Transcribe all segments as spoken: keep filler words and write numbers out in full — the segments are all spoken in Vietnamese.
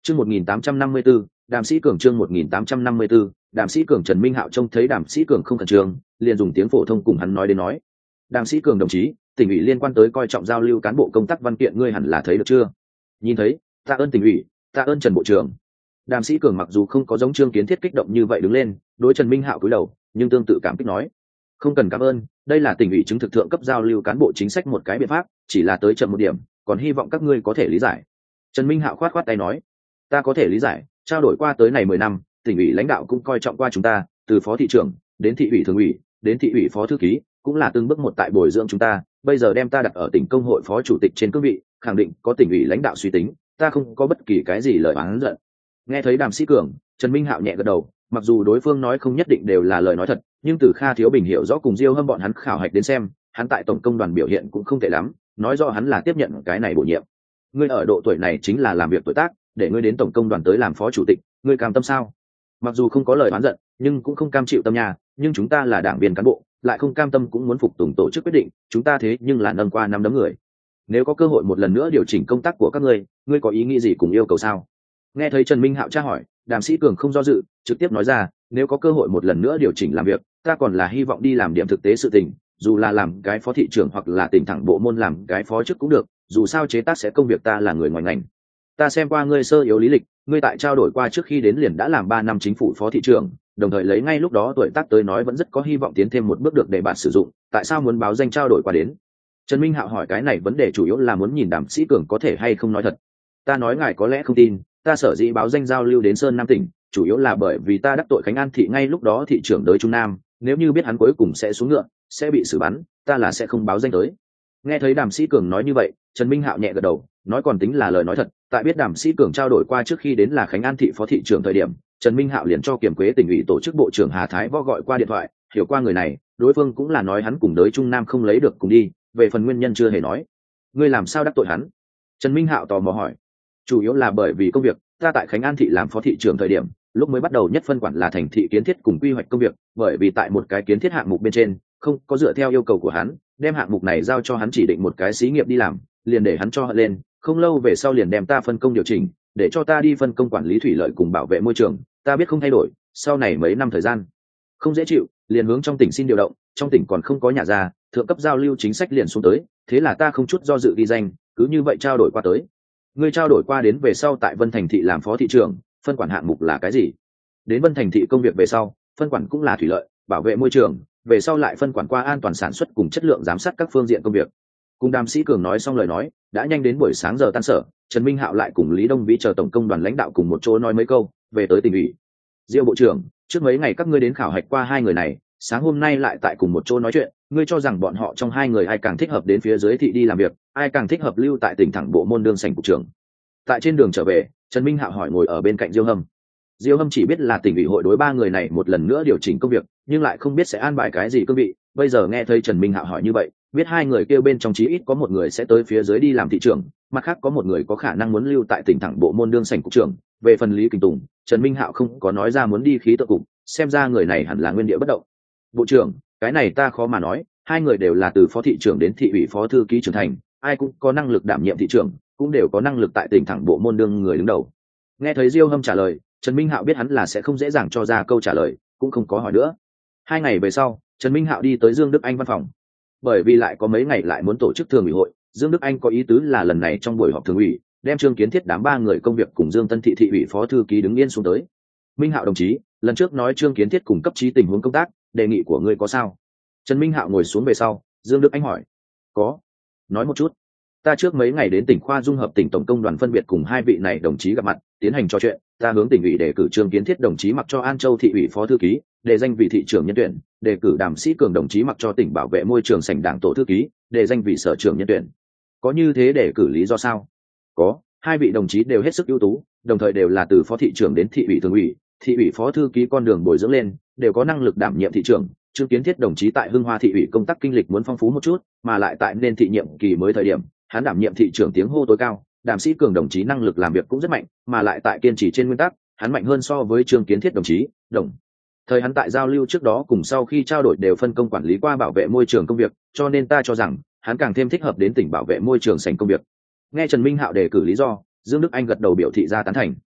Chương một nghìn tám trăm năm mươi tư, Đàm Sĩ Cường chương một nghìn tám trăm năm mươi tư, Đàm Sĩ Cường Trần Minh Hạo trông thấy Đàm Sĩ Cường không khẩn trương, liền dùng tiếng phổ thông cùng hắn nói đến nói. Đàm Sĩ Cường đồng chí, tỉnh ủy liên quan tới coi trọng giao lưu cán bộ công tác văn kiện ngươi hẳn là thấy được chưa? Nhìn thấy, tạ ơn tỉnh ủy, tạ ơn Trần bộ trưởng. Đàm Sĩ Cường mặc dù không có giống Trương Kiến Thiết kích động như vậy đứng lên, đối Trần Minh Hạo cúi đầu, nhưng tương tự cảm kích nói: "Không cần cảm ơn, đây là tỉnh ủy chứng thực thượng cấp giao lưu cán bộ chính sách một cái biện pháp, chỉ là tới chậm một điểm, còn hy vọng các ngươi có thể lý giải." Trần Minh Hạo khoát khoát tay nói: "Ta có thể lý giải, trao đổi qua tới này mười năm, tỉnh ủy lãnh đạo cũng coi trọng qua chúng ta, từ phó thị trưởng đến thị ủy thường ủy, đến thị ủy phó thư ký, cũng là từng bước một tại bồi dưỡng chúng ta, bây giờ đem ta đặt ở tỉnh công hội phó chủ tịch trên cương vị, khẳng định có tỉnh ủy lãnh đạo suy tính, ta không có bất kỳ cái gì lời oán giận." Nghe thấy Đàm Sĩ Cường, Trần Minh Hạo nhẹ gật đầu, mặc dù đối phương nói không nhất định đều là lời nói thật, nhưng từ Kha Thiếu Bình hiểu rõ cùng Diêu Hâm bọn hắn khảo hạch đến xem, hắn tại tổng công đoàn biểu hiện cũng không tệ lắm, nói rõ hắn là tiếp nhận cái này bổ nhiệm. Ngươi ở độ tuổi này chính là làm việc tuổi tác, để ngươi đến tổng công đoàn tới làm phó chủ tịch, ngươi cam tâm sao? Mặc dù không có lời oán giận, nhưng cũng không cam chịu tâm nhà, nhưng chúng ta là đảng viên cán bộ, lại không cam tâm cũng muốn phục tùng tổ chức quyết định, chúng ta thế nhưng là nâng qua năm đấm người. Nếu có cơ hội một lần nữa điều chỉnh công tác của các ngươi, ngươi có ý nghĩ gì cùng yêu cầu sao? Nghe thấy Trần Minh Hạo tra hỏi, Đàm Sĩ Cường không do dự, trực tiếp nói ra: "Nếu có cơ hội một lần nữa điều chỉnh làm việc, ta còn là hy vọng đi làm điểm thực tế sự tình, dù là làm cái phó thị trưởng hoặc là tỉnh thẳng bộ môn làm cái phó chức cũng được, dù sao chế tác sẽ công việc ta là người ngoài ngành. Ta xem qua ngươi sơ yếu lý lịch, ngươi tại trao đổi qua trước khi đến liền đã làm ba năm chính phủ phó thị trưởng, đồng thời lấy ngay lúc đó tuổi tác tới nói vẫn rất có hy vọng tiến thêm một bước được để bạn sử dụng, tại sao muốn báo danh trao đổi qua đến?" Trần Minh Hạo hỏi cái này vấn đề chủ yếu là muốn nhìn Đàm Sĩ Cường có thể hay không nói thật. "Ta nói ngài có lẽ không tin, ta sở dĩ báo danh giao lưu đến Sơn Nam tỉnh, chủ yếu là bởi vì ta đắc tội Khánh An thị ngay lúc đó thị trưởng đới Trung Nam, nếu như biết hắn cuối cùng sẽ xuống ngựa, sẽ bị xử bắn, ta là sẽ không báo danh tới." Nghe thấy Đàm Sĩ Cường nói như vậy, Trần Minh Hạo nhẹ gật đầu, nói còn tính là lời nói thật, tại biết Đàm Sĩ Cường trao đổi qua trước khi đến là Khánh An thị phó thị trưởng thời điểm, Trần Minh Hạo liền cho kiểm quế tỉnh ủy tổ chức bộ trưởng Hà Thái Võ gọi qua điện thoại, hiểu qua người này, đối phương cũng là nói hắn cùng đới Trung Nam không lấy được cùng đi, về phần nguyên nhân chưa hề nói. "Ngươi làm sao đắc tội hắn?" Trần Minh Hạo tò mò hỏi. "Chủ yếu là bởi vì công việc, ta tại Khánh An thị làm phó thị trưởng thời điểm, lúc mới bắt đầu nhất phân quản là thành thị kiến thiết cùng quy hoạch công việc, bởi vì tại một cái kiến thiết hạng mục bên trên, không có dựa theo yêu cầu của hắn, đem hạng mục này giao cho hắn chỉ định một cái xí nghiệp đi làm, liền để hắn cho hận lên, không lâu về sau liền đem ta phân công điều chỉnh, để cho ta đi phân công quản lý thủy lợi cùng bảo vệ môi trường, ta biết không thay đổi, sau này mấy năm thời gian không dễ chịu, liền hướng trong tỉnh xin điều động, trong tỉnh còn không có nhà ra, thượng cấp giao lưu chính sách liền xuống tới, thế là ta không chút do dự ghi danh, cứ như vậy trao đổi qua tới." "Ngươi trao đổi qua đến về sau tại Vân Thành thị làm phó thị trưởng, phân quản hạng mục là cái gì?" "Đến Vân Thành thị công việc về sau, phân quản cũng là thủy lợi, bảo vệ môi trường, về sau lại phân quản qua an toàn sản xuất cùng chất lượng giám sát các phương diện công việc." Cùng Đàm Sĩ Cường nói xong lời nói, đã nhanh đến buổi sáng giờ tan sở, Trần Minh Hạo lại cùng Lý Đông Vĩ chờ tổng công đoàn lãnh đạo cùng một chỗ nói mấy câu, về tới tỉnh ủy. "Diêu bộ trưởng, trước mấy ngày các ngươi đến khảo hạch qua hai người này, sáng hôm nay lại tại cùng một chỗ nói chuyện, ngươi cho rằng bọn họ trong hai người ai càng thích hợp đến phía dưới thị đi làm việc, ai càng thích hợp lưu tại tỉnh thẳng bộ môn đương sảnh cục trưởng?" Tại trên đường trở về, Trần Minh Hạo hỏi ngồi ở bên cạnh Diêu Hâm. Diêu Hâm chỉ biết là tỉnh ủy hội đối ba người này một lần nữa điều chỉnh công việc, nhưng lại không biết sẽ an bài cái gì cương vị, bây giờ nghe thấy Trần Minh Hạo hỏi như vậy, biết hai người kêu bên trong chí ít có một người sẽ tới phía dưới đi làm thị trưởng, mặt khác có một người có khả năng muốn lưu tại tỉnh thẳng bộ môn đương sảnh cục trưởng. Về phần Lý Kình Tùng, Trần Minh Hạo không có nói ra muốn đi khí tượng cục, xem ra người này hẳn là nguyên địa bất động. "Bộ trưởng, cái này ta khó mà nói, hai người đều là từ phó thị trưởng đến thị ủy phó thư ký trưởng thành, ai cũng có năng lực đảm nhiệm thị trưởng, cũng đều có năng lực tại tỉnh thẳng bộ môn đương người đứng đầu." Nghe thấy Diêu Hâm trả lời, Trần Minh Hạo biết hắn là sẽ không dễ dàng cho ra câu trả lời, cũng không có hỏi nữa. Hai ngày về sau, Trần Minh Hạo đi tới Dương Đức Anh văn phòng. Bởi vì lại có mấy ngày lại muốn tổ chức thường ủy hội, Dương Đức Anh có ý tứ là lần này trong buổi họp thường ủy, đem Trương Kiến Thiết đám ba người công việc cùng Dương Tân thị thị ủy phó thư ký đứng yên xuống tới. "Minh Hạo đồng chí, lần trước nói Trương Kiến Thiết cùng cấp trí tình huống công tác, đề nghị của ngươi có sao?" Trần Minh Hạo ngồi xuống về sau, Dương Đức Anh hỏi. "Có, nói một chút." "Ta trước mấy ngày đến tỉnh khoa dung hợp tỉnh tổng công đoàn phân biệt cùng hai vị này đồng chí gặp mặt, tiến hành trò chuyện, ta hướng tỉnh ủy đề cử Trương Kiến Thiết đồng chí mặc cho An Châu thị ủy phó thư ký, đề danh vị thị trưởng nhân tuyển, đề cử Đàm Sĩ Cường đồng chí mặc cho tỉnh bảo vệ môi trường sảnh đảng tổ thư ký, đề danh vị sở trưởng nhân tuyển." "Có như thế để cử lý do sao?" "Có, hai vị đồng chí đều hết sức ưu tú, đồng thời đều là từ phó thị trưởng đến thị ủy thường ủy, thị ủy phó thư ký con đường bồi dưỡng lên, đều có năng lực đảm nhiệm thị trưởng. Trương Kiến Thiết đồng chí tại Hưng Hoa thị ủy công tác kinh lịch muốn phong phú một chút, mà lại tại nên thị nhiệm kỳ mới thời điểm, hắn đảm nhiệm thị trưởng tiếng hô tối cao. Đàm Sĩ Cường đồng chí năng lực làm việc cũng rất mạnh, mà lại tại kiên trì trên nguyên tắc, hắn mạnh hơn so với Trương Kiến Thiết đồng chí. Đồng thời hắn tại giao lưu trước đó cùng sau khi trao đổi đều phân công quản lý qua bảo vệ môi trường công việc, cho nên ta cho rằng hắn càng thêm thích hợp đến tỉnh bảo vệ môi trường sảnh công việc." Nghe Trần Minh Hạo đề cử lý do, Dương Đức Anh gật đầu biểu thị ra tán thành.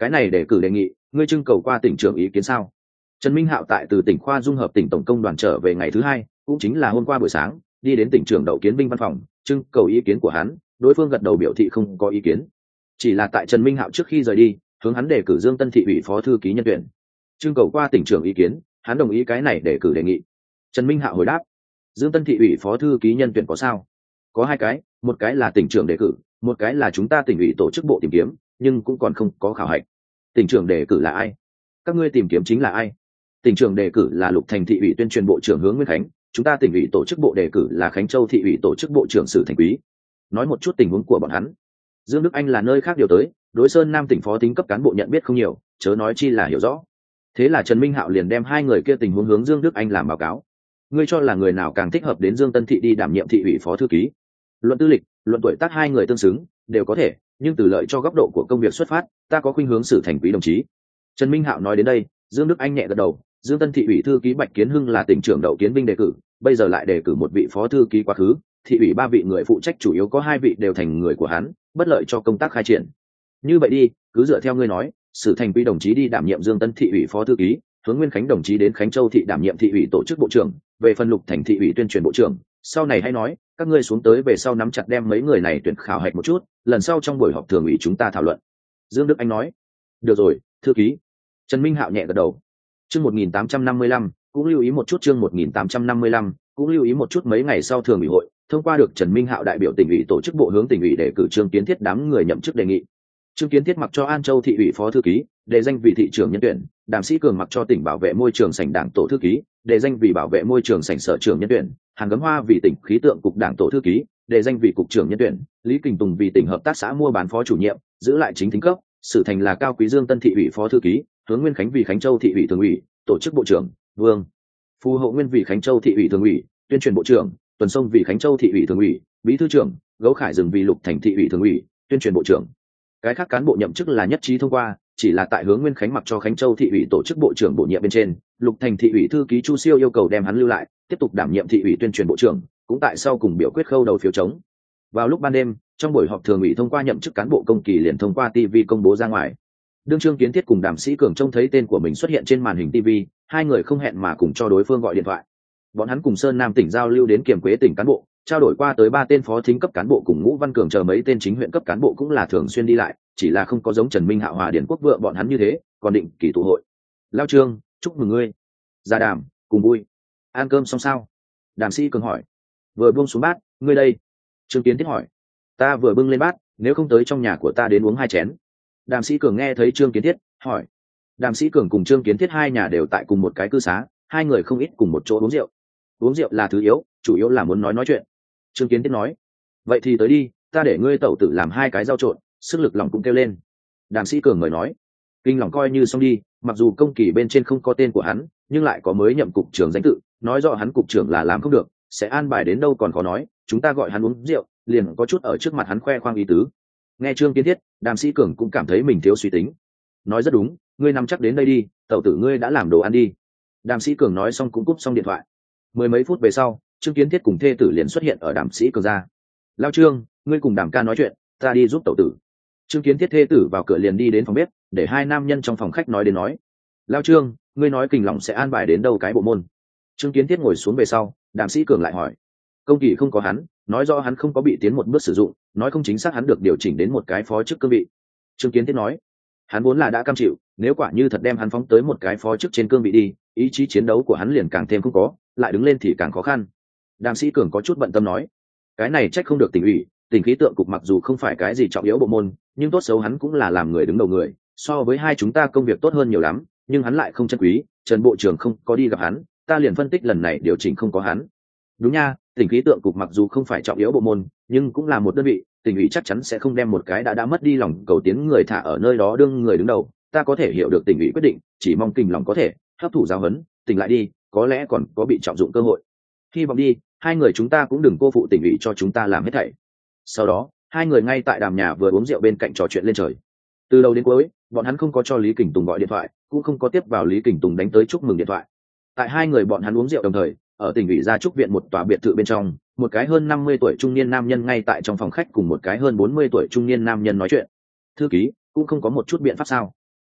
cái này để cử đề nghị ngươi trưng cầu qua tỉnh trưởng ý kiến sao? Trần Minh Hạo tại từ tỉnh khoa dung hợp tỉnh tổng công đoàn trở về ngày thứ hai, cũng chính là hôm qua buổi sáng, đi đến tỉnh trưởng Đậu Kiến Vinh văn phòng, trưng cầu ý kiến của hắn. Đối phương gật đầu biểu thị không có ý kiến, chỉ là tại Trần Minh Hạo trước khi rời đi, hướng hắn đề cử Dương Tân thị ủy phó thư ký nhân tuyển. Trưng cầu qua tỉnh trưởng ý kiến, hắn đồng ý cái này đề cử đề nghị. Trần Minh Hạo hồi đáp: Dương Tân thị ủy phó thư ký nhân tuyển có sao? Có hai cái, một cái là tỉnh trưởng đề cử, một cái là chúng ta tỉnh ủy tổ chức bộ tìm kiếm, nhưng cũng còn không có khảo hạch. Tỉnh trưởng đề cử là ai? Các ngươi tìm kiếm chính là ai? Tỉnh trưởng đề cử là Lục Thành thị ủy tuyên truyền bộ trưởng Hướng Nguyên Khánh, chúng ta tỉnh ủy tổ chức bộ đề cử là Khánh Châu thị ủy tổ chức bộ trưởng Sử Thành Quý. Nói một chút tình huống của bọn hắn. Dương Đức Anh là nơi khác điều tới, đối Sơn Nam tỉnh phó tính cấp cán bộ nhận biết không nhiều, chớ nói chi là hiểu rõ. Thế là Trần Minh Hạo liền đem hai người kia tình huống hướng Dương Đức Anh làm báo cáo. Ngươi cho là người nào càng thích hợp đến Dương Tân thị đi đảm nhiệm thị ủy phó thư ký? Luận tư lịch, luận tuổi tác hai người tương xứng, đều có thể, nhưng từ lợi cho góc độ của công việc xuất phát, ta có khuynh hướng Sử Thành Quý đồng chí. Trần Minh Hạo nói đến đây, Dương Đức Anh nhẹ gật đầu. Dương Tân thị ủy thư ký Bạch Kiến Hưng là tỉnh trưởng Đậu Kiến Vinh đề cử, bây giờ lại đề cử một vị phó thư ký quá khứ, thị ủy ba vị người phụ trách chủ yếu có hai vị đều thành người của hắn, bất lợi cho công tác khai triển. Như vậy đi, cứ dựa theo ngươi nói, Sử Thành Quý đồng chí đi đảm nhiệm Dương Tân thị ủy phó thư ký, Hướng Nguyên Khánh đồng chí đến Khánh Châu thị đảm nhiệm thị ủy tổ chức bộ trưởng, về phần Lục Thành thị ủy tuyên truyền bộ trưởng, sau này hãy nói, các ngươi xuống tới về sau nắm chặt đem mấy người này tuyển khảo hạch một chút, lần sau trong buổi họp thường ủy chúng ta thảo luận. Dương Đức Anh nói: được rồi, thư ký. Trần Minh Hạo nhẹ gật đầu. Chương một nghìn tám trăm năm mươi lăm, cũng lưu ý một chút chương một nghìn tám trăm năm mươi lăm, cũng lưu ý một chút mấy ngày sau thường ủy hội, thông qua được Trần Minh Hạo đại biểu tỉnh ủy tổ chức bộ hướng tỉnh ủy đề cử Trương Kiến Thiết đám người nhậm chức đề nghị. Trương Kiến Thiết mặc cho An Châu thị ủy phó thư ký, đề danh vị thị trưởng nhân tuyển, Đàm Sĩ Cường mặc cho tỉnh bảo vệ môi trường sảnh đảng tổ thư ký, đề danh vị bảo vệ môi trường sảnh sở trưởng nhân tuyển, Hàn Gấm Hoa vì tỉnh khí tượng cục đảng tổ thư ký, đề danh vị cục trưởng nhân tuyển, Lý Kình Tùng vì tỉnh hợp tác xã mua bán phó chủ nhiệm, giữ lại chính thính cấp, Sử Thành là Cao Quý Dương Tân thị ủy phó thư ký, Hướng Nguyên Khánh vì Khánh Châu thị ủy thường ủy, tổ chức bộ trưởng, Vương Phù Hậu Nguyên vì Khánh Châu thị ủy thường ủy, tuyên truyền bộ trưởng, Tuần Sông vì Khánh Châu thị ủy thường ủy, bí thư trưởng, Gấu Khải Dừng vì Lục Thành thị ủy thường ủy, tuyên truyền bộ trưởng. Cái khác cán bộ nhậm chức là nhất trí thông qua, chỉ là tại Hướng Nguyên Khánh mặc cho Khánh Châu thị ủy tổ chức bộ trưởng bổ nhiệm bên trên, Lục Thành thị ủy thư ký Chu Siêu yêu cầu đem hắn lưu lại, tiếp tục đảm nhiệm thị ủy tuyên truyền bộ trưởng, cũng tại sau cùng biểu quyết khâu đầu phiếu chống. Vào lúc ban đêm, trong buổi họp thường ủy thông qua nhậm chức cán bộ công kỳ liền thông qua ti vi công bố ra ngoài. Đương Trương Kiến Thiết cùng Đàm Sĩ Cường trông thấy tên của mình xuất hiện trên màn hình ti vi, hai người không hẹn mà cùng cho đối phương gọi điện thoại. Bọn hắn cùng Sơn Nam tỉnh giao lưu đến Kiểm Quế tỉnh cán bộ, trao đổi qua tới ba tên phó thính cấp cán bộ cùng Ngũ Văn Cường chờ mấy tên chính huyện cấp cán bộ cũng là thường xuyên đi lại, chỉ là không có giống Trần Minh Hạo Hòa Điển Quốc vợ bọn hắn như thế, còn định kỳ tụ hội. Lao Trương, chúc mừng ngươi. Ra Đàm, cùng vui. Ăn cơm xong sao? Đàm Sĩ Cường hỏi. Vừa buông xuống bát, ngươi đây. Trương Kiến Thiết hỏi. Ta vừa bưng lên bát, nếu không tới trong nhà của ta đến uống hai chén. Đàm Sĩ Cường nghe thấy Trương Kiến Thiết hỏi. Đàm Sĩ Cường cùng Trương Kiến Thiết hai nhà đều tại cùng một cái cư xá, hai người không ít cùng một chỗ uống rượu. Uống rượu là thứ yếu, chủ yếu là muốn nói nói chuyện. Trương Kiến Thiết nói. Vậy thì tới đi, ta để ngươi tẩu tử làm hai cái rau trộn, sức lực lòng cũng kêu lên. Đàm Sĩ Cường mời nói. Kinh lòng coi như xong đi, mặc dù công kỳ bên trên không có tên của hắn, nhưng lại có mới nhậm cục trưởng danh tự, nói rõ hắn cục trưởng là làm không được, sẽ an bài đến đâu còn khó nói, chúng ta gọi hắn uống rượu, liền có chút ở trước mặt hắn khoe khoang ý tứ. Nghe Trương Kiến Thiết, Đàm Sĩ Cường cũng cảm thấy mình thiếu suy tính. Nói rất đúng, ngươi nằm chắc đến đây đi, tẩu tử ngươi đã làm đồ ăn đi. Đàm Sĩ Cường nói xong cũng cúp xong điện thoại. Mười mấy phút về sau, Trương Kiến Thiết cùng thê tử liền xuất hiện ở Đàm Sĩ Cường ra. Lao Trương, ngươi cùng Đàm ca nói chuyện, ta đi giúp tẩu tử. Trương Kiến Thiết thê tử vào cửa liền đi đến phòng bếp, để hai nam nhân trong phòng khách nói đến nói. Lao Trương, ngươi nói Kình Lòng sẽ an bài đến đâu cái bộ môn? Trương Kiến Thiết ngồi xuống về sau, Đàm Sĩ Cường lại hỏi. Công kỳ không có hắn, nói rõ hắn không có bị tiến một bước sử dụng, nói không chính xác hắn được điều chỉnh đến một cái phó chức cương vị. Trương Kiến Thiết nói. Hắn vốn là đã cam chịu, nếu quả như thật đem hắn phóng tới một cái phó chức trên cương vị đi, ý chí chiến đấu của hắn liền càng thêm không có, lại đứng lên thì càng khó khăn. Đàm Sĩ Cường có chút bận tâm nói. Cái này trách không được tỉnh ủy, tỉnh khí tượng cục mặc dù không phải cái gì trọng yếu bộ môn, nhưng tốt xấu hắn cũng là làm người đứng đầu người, so với hai chúng ta công việc tốt hơn nhiều lắm, nhưng hắn lại không chân quý, Trần bộ trưởng không có đi gặp hắn, ta liền phân tích lần này điều chỉnh không có hắn. Đúng nha, tỉnh khí tượng cục mặc dù không phải trọng yếu bộ môn, nhưng cũng là một đơn vị, tỉnh ủy chắc chắn sẽ không đem một cái đã đã mất đi lòng cầu tiến người thả ở nơi đó đương người đứng đầu, ta có thể hiểu được tỉnh ủy quyết định, chỉ mong Kình Lòng có thể hấp thụ giáo huấn, tỉnh lại đi, có lẽ còn có bị trọng dụng cơ hội. Hy vọng đi, hai người chúng ta cũng đừng cô phụ tỉnh ủy cho chúng ta làm hết thảy. Sau đó, hai người ngay tại đàm nhà vừa uống rượu bên cạnh trò chuyện lên trời. Từ đầu đến cuối, bọn hắn không có cho Lý Kình Tùng gọi điện thoại, cũng không có tiếp vào Lý Kình Tùng đánh tới chúc mừng điện thoại. Tại hai người bọn hắn uống rượu đồng thời, ở tỉnh ủy gia trúc viện một tòa biệt thự bên trong, một cái hơn năm mươi tuổi trung niên nam nhân ngay tại trong phòng khách cùng một cái hơn bốn mươi tuổi trung niên nam nhân nói chuyện. Thư ký, cũng không có một chút biện pháp sao?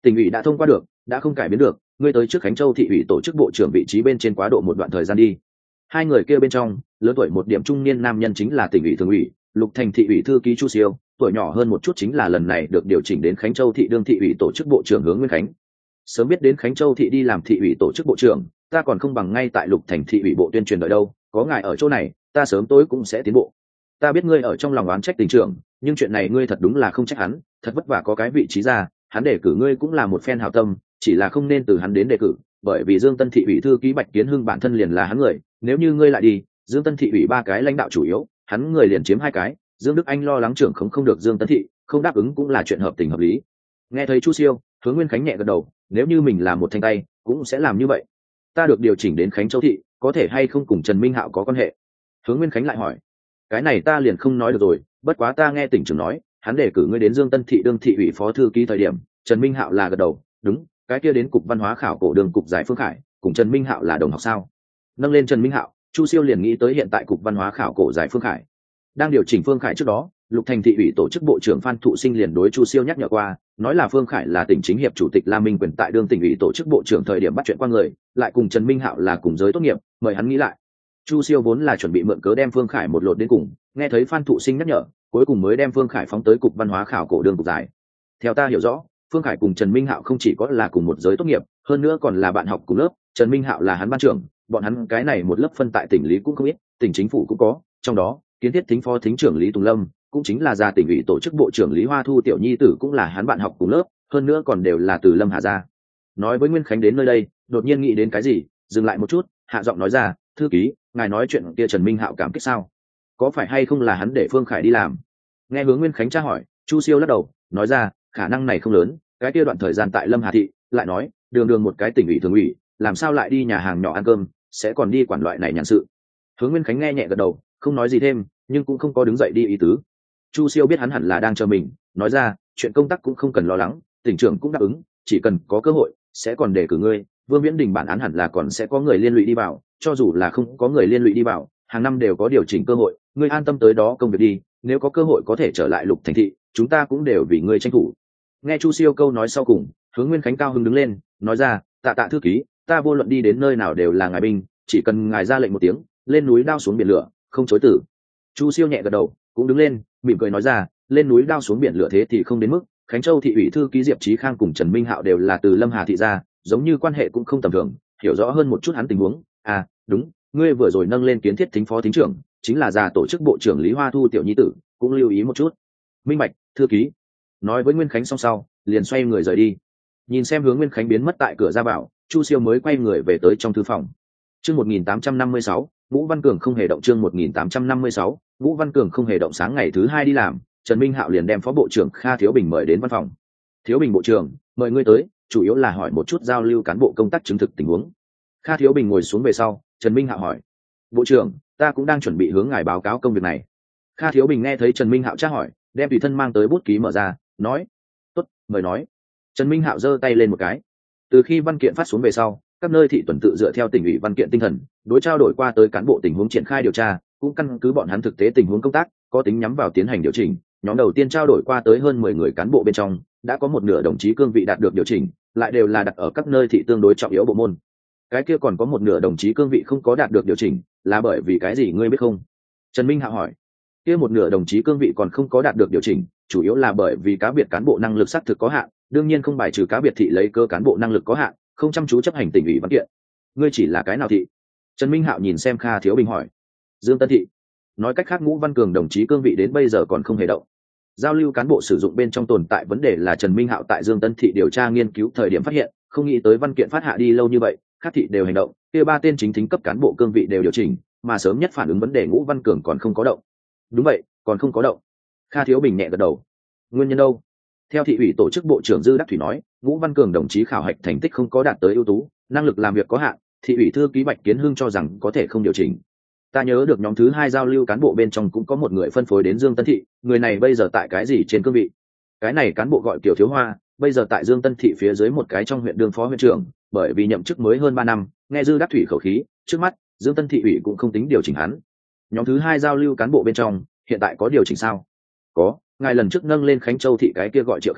Tỉnh ủy đã thông qua được, đã không cải biến được, ngươi tới trước Khánh Châu thị ủy tổ chức bộ trưởng vị trí bên trên quá độ một đoạn thời gian đi. Hai người kia bên trong, lớn tuổi một điểm trung niên nam nhân chính là tỉnh ủy thường ủy, Lục Thành thị ủy thư ký Chu Siêu, tuổi nhỏ hơn một chút chính là lần này được điều chỉnh đến Khánh Châu thị đương thị ủy tổ chức bộ trưởng Hướng Nguyên Khánh. Sớm biết đến Khánh Châu thị đi làm thị ủy tổ chức bộ trưởng, ta còn không bằng ngay tại Lục Thành thị ủy bộ tuyên truyền đợi đâu, có ngài ở chỗ này, ta sớm tối cũng sẽ tiến bộ. Ta biết ngươi ở trong lòng oán trách tỉnh trưởng, nhưng chuyện này ngươi thật đúng là không trách hắn, thật vất vả có cái vị trí ra, hắn đề cử ngươi cũng là một phen hảo tâm, chỉ là không nên từ hắn đến đề cử, bởi vì Dương Tân thị ủy thư ký Bạch Kiến Hưng bản thân liền là hắn người, nếu như ngươi lại đi, Dương Tân thị ủy ba cái lãnh đạo chủ yếu, hắn người liền chiếm hai cái, Dương Đức Anh lo lắng trưởng không không được Dương Tân thị, không đáp ứng cũng là chuyện hợp tình hợp lý. Nghe thấy Chu Siêu, Hướng Nguyên Khánh nhẹ gật đầu, nếu như mình là một thanh tay, cũng sẽ làm như vậy. Ta được điều chỉnh đến Khánh Châu thị, có thể hay không cùng Trần Minh Hạo có quan hệ? Hướng Nguyên Khánh lại hỏi. Cái này ta liền không nói được rồi, bất quá ta nghe tỉnh trưởng nói, hắn đề cử ngươi đến Dương Tân thị đương thị ủy phó thư ký thời điểm, Trần Minh Hạo là gật đầu, đúng, cái kia đến cục văn hóa khảo cổ đường cục giải Phương Khải, cùng Trần Minh Hạo là đồng học sao? Nâng lên Trần Minh Hạo, Chu Siêu liền nghĩ tới hiện tại cục văn hóa khảo cổ giải Phương Khải. Đang điều chỉnh Phương Khải trước đó, Lục Thành thị ủy tổ chức bộ trưởng Phan Thụ Sinh liền đối Chu Siêu nhắc nhở qua, nói là Phương Khải là tỉnh chính hiệp chủ tịch La Minh Quyền tại đương tỉnh ủy tổ chức bộ trưởng thời điểm bắt chuyện qua người, lại cùng Trần Minh Hạo là cùng giới tốt nghiệp, mời hắn nghĩ lại. Chu Siêu vốn là chuẩn bị mượn cớ đem Phương Khải một lột đến cùng, nghe thấy Phan Thụ Sinh nhắc nhở, cuối cùng mới đem Phương Khải phóng tới cục văn hóa khảo cổ đường cục giải. Theo ta hiểu rõ, Phương Khải cùng Trần Minh Hạo không chỉ có là cùng một giới tốt nghiệp, hơn nữa còn là bạn học cùng lớp, Trần Minh Hạo là hắn ban trưởng, bọn hắn cái này một lớp phân tại tỉnh lý cũng không ít, tỉnh chính phủ cũng có, trong đó, kiến thiết thính phó thính trưởng Lý Tùng Lâm, cũng chính là gia tỉnh ủy tổ chức bộ trưởng Lý Hoa Thu tiểu nhi tử cũng là hắn bạn học cùng lớp, hơn nữa còn đều là từ Lâm Hà gia. Nói với Nguyên Khánh đến nơi đây, đột nhiên nghĩ đến cái gì, dừng lại một chút, hạ giọng nói ra, thư ký, ngài nói chuyện kia Trần Minh Hạo cảm kích sao? Có phải hay không là hắn để Phương Khải đi làm? Nghe Hướng Nguyên Khánh tra hỏi, Chu Siêu lắc đầu, nói ra, khả năng này không lớn, cái kia đoạn thời gian tại Lâm Hà thị, lại nói, đường đường một cái tỉnh ủy thường ủy, làm sao lại đi nhà hàng nhỏ ăn cơm, sẽ còn đi quản loại này nhàn sự. Hướng Nguyên Khánh nghe nhẹ gật đầu, không nói gì thêm, nhưng cũng không có đứng dậy đi ý tứ. Chu Siêu biết hắn hẳn là đang chờ mình, nói ra, chuyện công tác cũng không cần lo lắng, tỉnh trưởng cũng đáp ứng, chỉ cần có cơ hội, sẽ còn đề cử ngươi. Vương Viễn Đình bản án hẳn là còn sẽ có người liên lụy đi vào, cho dù là không có người liên lụy đi vào, hàng năm đều có điều chỉnh cơ hội, ngươi an tâm tới đó công việc đi, nếu có cơ hội có thể trở lại Lục Thành thị, chúng ta cũng đều vì ngươi tranh thủ. Nghe Chu Siêu câu nói sau cùng, Hướng Nguyên Khánh cao hứng đứng lên, nói ra, tạ tạ thư ký, ta vô luận đi đến nơi nào đều là ngài binh, chỉ cần ngài ra lệnh một tiếng, lên núi đao xuống biển lửa, không chối từ. Chu Siêu nhẹ gật đầu, cũng đứng lên, mỉm cười nói ra, lên núi đao xuống biển lửa thế thì không đến mức, Khánh Châu thị ủy thư ký Diệp Chí Khang cùng Trần Minh Hạo đều là từ Lâm Hà thị ra, giống như quan hệ cũng không tầm thường, hiểu rõ hơn một chút hắn tình huống. À, đúng, ngươi vừa rồi nâng lên kiến thiết thính phó thính trưởng, chính là già tổ chức bộ trưởng Lý Hoa Thu tiểu nhi tử, cũng lưu ý một chút. Minh bạch, thư ký. Nói với Nguyên Khánh xong sau, liền xoay người rời đi. Nhìn xem Hướng Nguyên Khánh biến mất tại cửa ra vào, Chu Siêu mới quay người về tới trong thư phòng. Chương một nghìn tám trăm năm mươi sáu, Vũ Văn Cường không hề động. Chương một nghìn tám trăm năm mươi sáu, Vũ Văn Cường không hề động. Sáng ngày thứ hai đi làm, Trần Minh Hạo liền đem phó bộ trưởng Kha Thiếu Bình mời đến văn phòng. Thiếu Bình bộ trưởng, mời ngươi tới, chủ yếu là hỏi một chút giao lưu cán bộ công tác chứng thực tình huống. Kha Thiếu Bình ngồi xuống về sau, Trần Minh Hạo hỏi, bộ trưởng, ta cũng đang chuẩn bị hướng ngài báo cáo công việc này. Kha Thiếu Bình nghe thấy Trần Minh Hạo tra hỏi, đem tùy thân mang tới bút ký mở ra, nói, tốt, mời nói. Trần Minh Hạo giơ tay lên một cái. Từ khi văn kiện phát xuống về sau, các nơi thị tuần tự dựa theo tỉnh ủy văn kiện tinh thần, đối trao đổi qua tới cán bộ tình huống triển khai điều tra, cũng căn cứ bọn hắn thực tế tình huống công tác, có tính nhắm vào tiến hành điều chỉnh. Nhóm đầu tiên trao đổi qua tới hơn mười người cán bộ bên trong, đã có một nửa đồng chí cương vị đạt được điều chỉnh, lại đều là đặt ở các nơi thị tương đối trọng yếu bộ môn. Cái kia còn có một nửa đồng chí cương vị không có đạt được điều chỉnh, là bởi vì cái gì ngươi biết không? Trần Minh Hạo hỏi. Kia một nửa đồng chí cương vị còn không có đạt được điều chỉnh, chủ yếu là bởi vì cá biệt cán bộ năng lực xác thực có hạn, đương nhiên không bài trừ cá biệt thị lấy cơ cán bộ năng lực có hạn, không chăm chú chấp hành tỉnh ủy văn kiện. Ngươi chỉ là cái nào thị? Trần Minh Hạo nhìn xem Kha Thiếu Bình hỏi. Dương Tân thị. Nói cách khác Ngũ Văn Cường đồng chí cương vị đến bây giờ còn không hề động. Giao lưu cán bộ sử dụng bên trong tồn tại vấn đề là Trần Minh Hạo tại Dương Tân thị điều tra nghiên cứu thời điểm phát hiện, không nghĩ tới văn kiện phát hạ đi lâu như vậy, các thị đều hành động, kia ba tên chính thính cấp cán bộ cương vị đều điều chỉnh, mà sớm nhất phản ứng vấn đề Ngũ Văn Cường còn không có động. Đúng vậy, còn không có động. Kha Thiếu Bình nhẹ gật đầu. Nguyên nhân đâu? Theo thị ủy tổ chức bộ trưởng Dư Đắc Thủy nói, Ngũ Văn Cường đồng chí khảo hạch thành tích không có đạt tới ưu tú, năng lực làm việc có hạn, thị ủy thư ký Bạch Kiến Hưng cho rằng có thể không điều chỉnh. Ta nhớ được nhóm thứ hai giao lưu cán bộ bên trong cũng có một người phân phối đến Dương Tân thị, người này bây giờ tại cái gì trên cương vị? Cái này cán bộ gọi Kiều Thiếu Hoa, bây giờ tại Dương Tân thị phía dưới một cái trong huyện đương phó huyện trưởng, bởi vì nhậm chức mới hơn ba năm, nghe Dư Đắc Thủy khẩu khí, trước mắt Dương Tân thị ủy cũng không tính điều chỉnh hắn. Nhóm thứ hai giao lưu cán bộ bên trong, hiện tại có điều chỉnh sao? Có, ngài lần trước nâng lên Khánh Châu thị cái kia gọi Triệu Khải,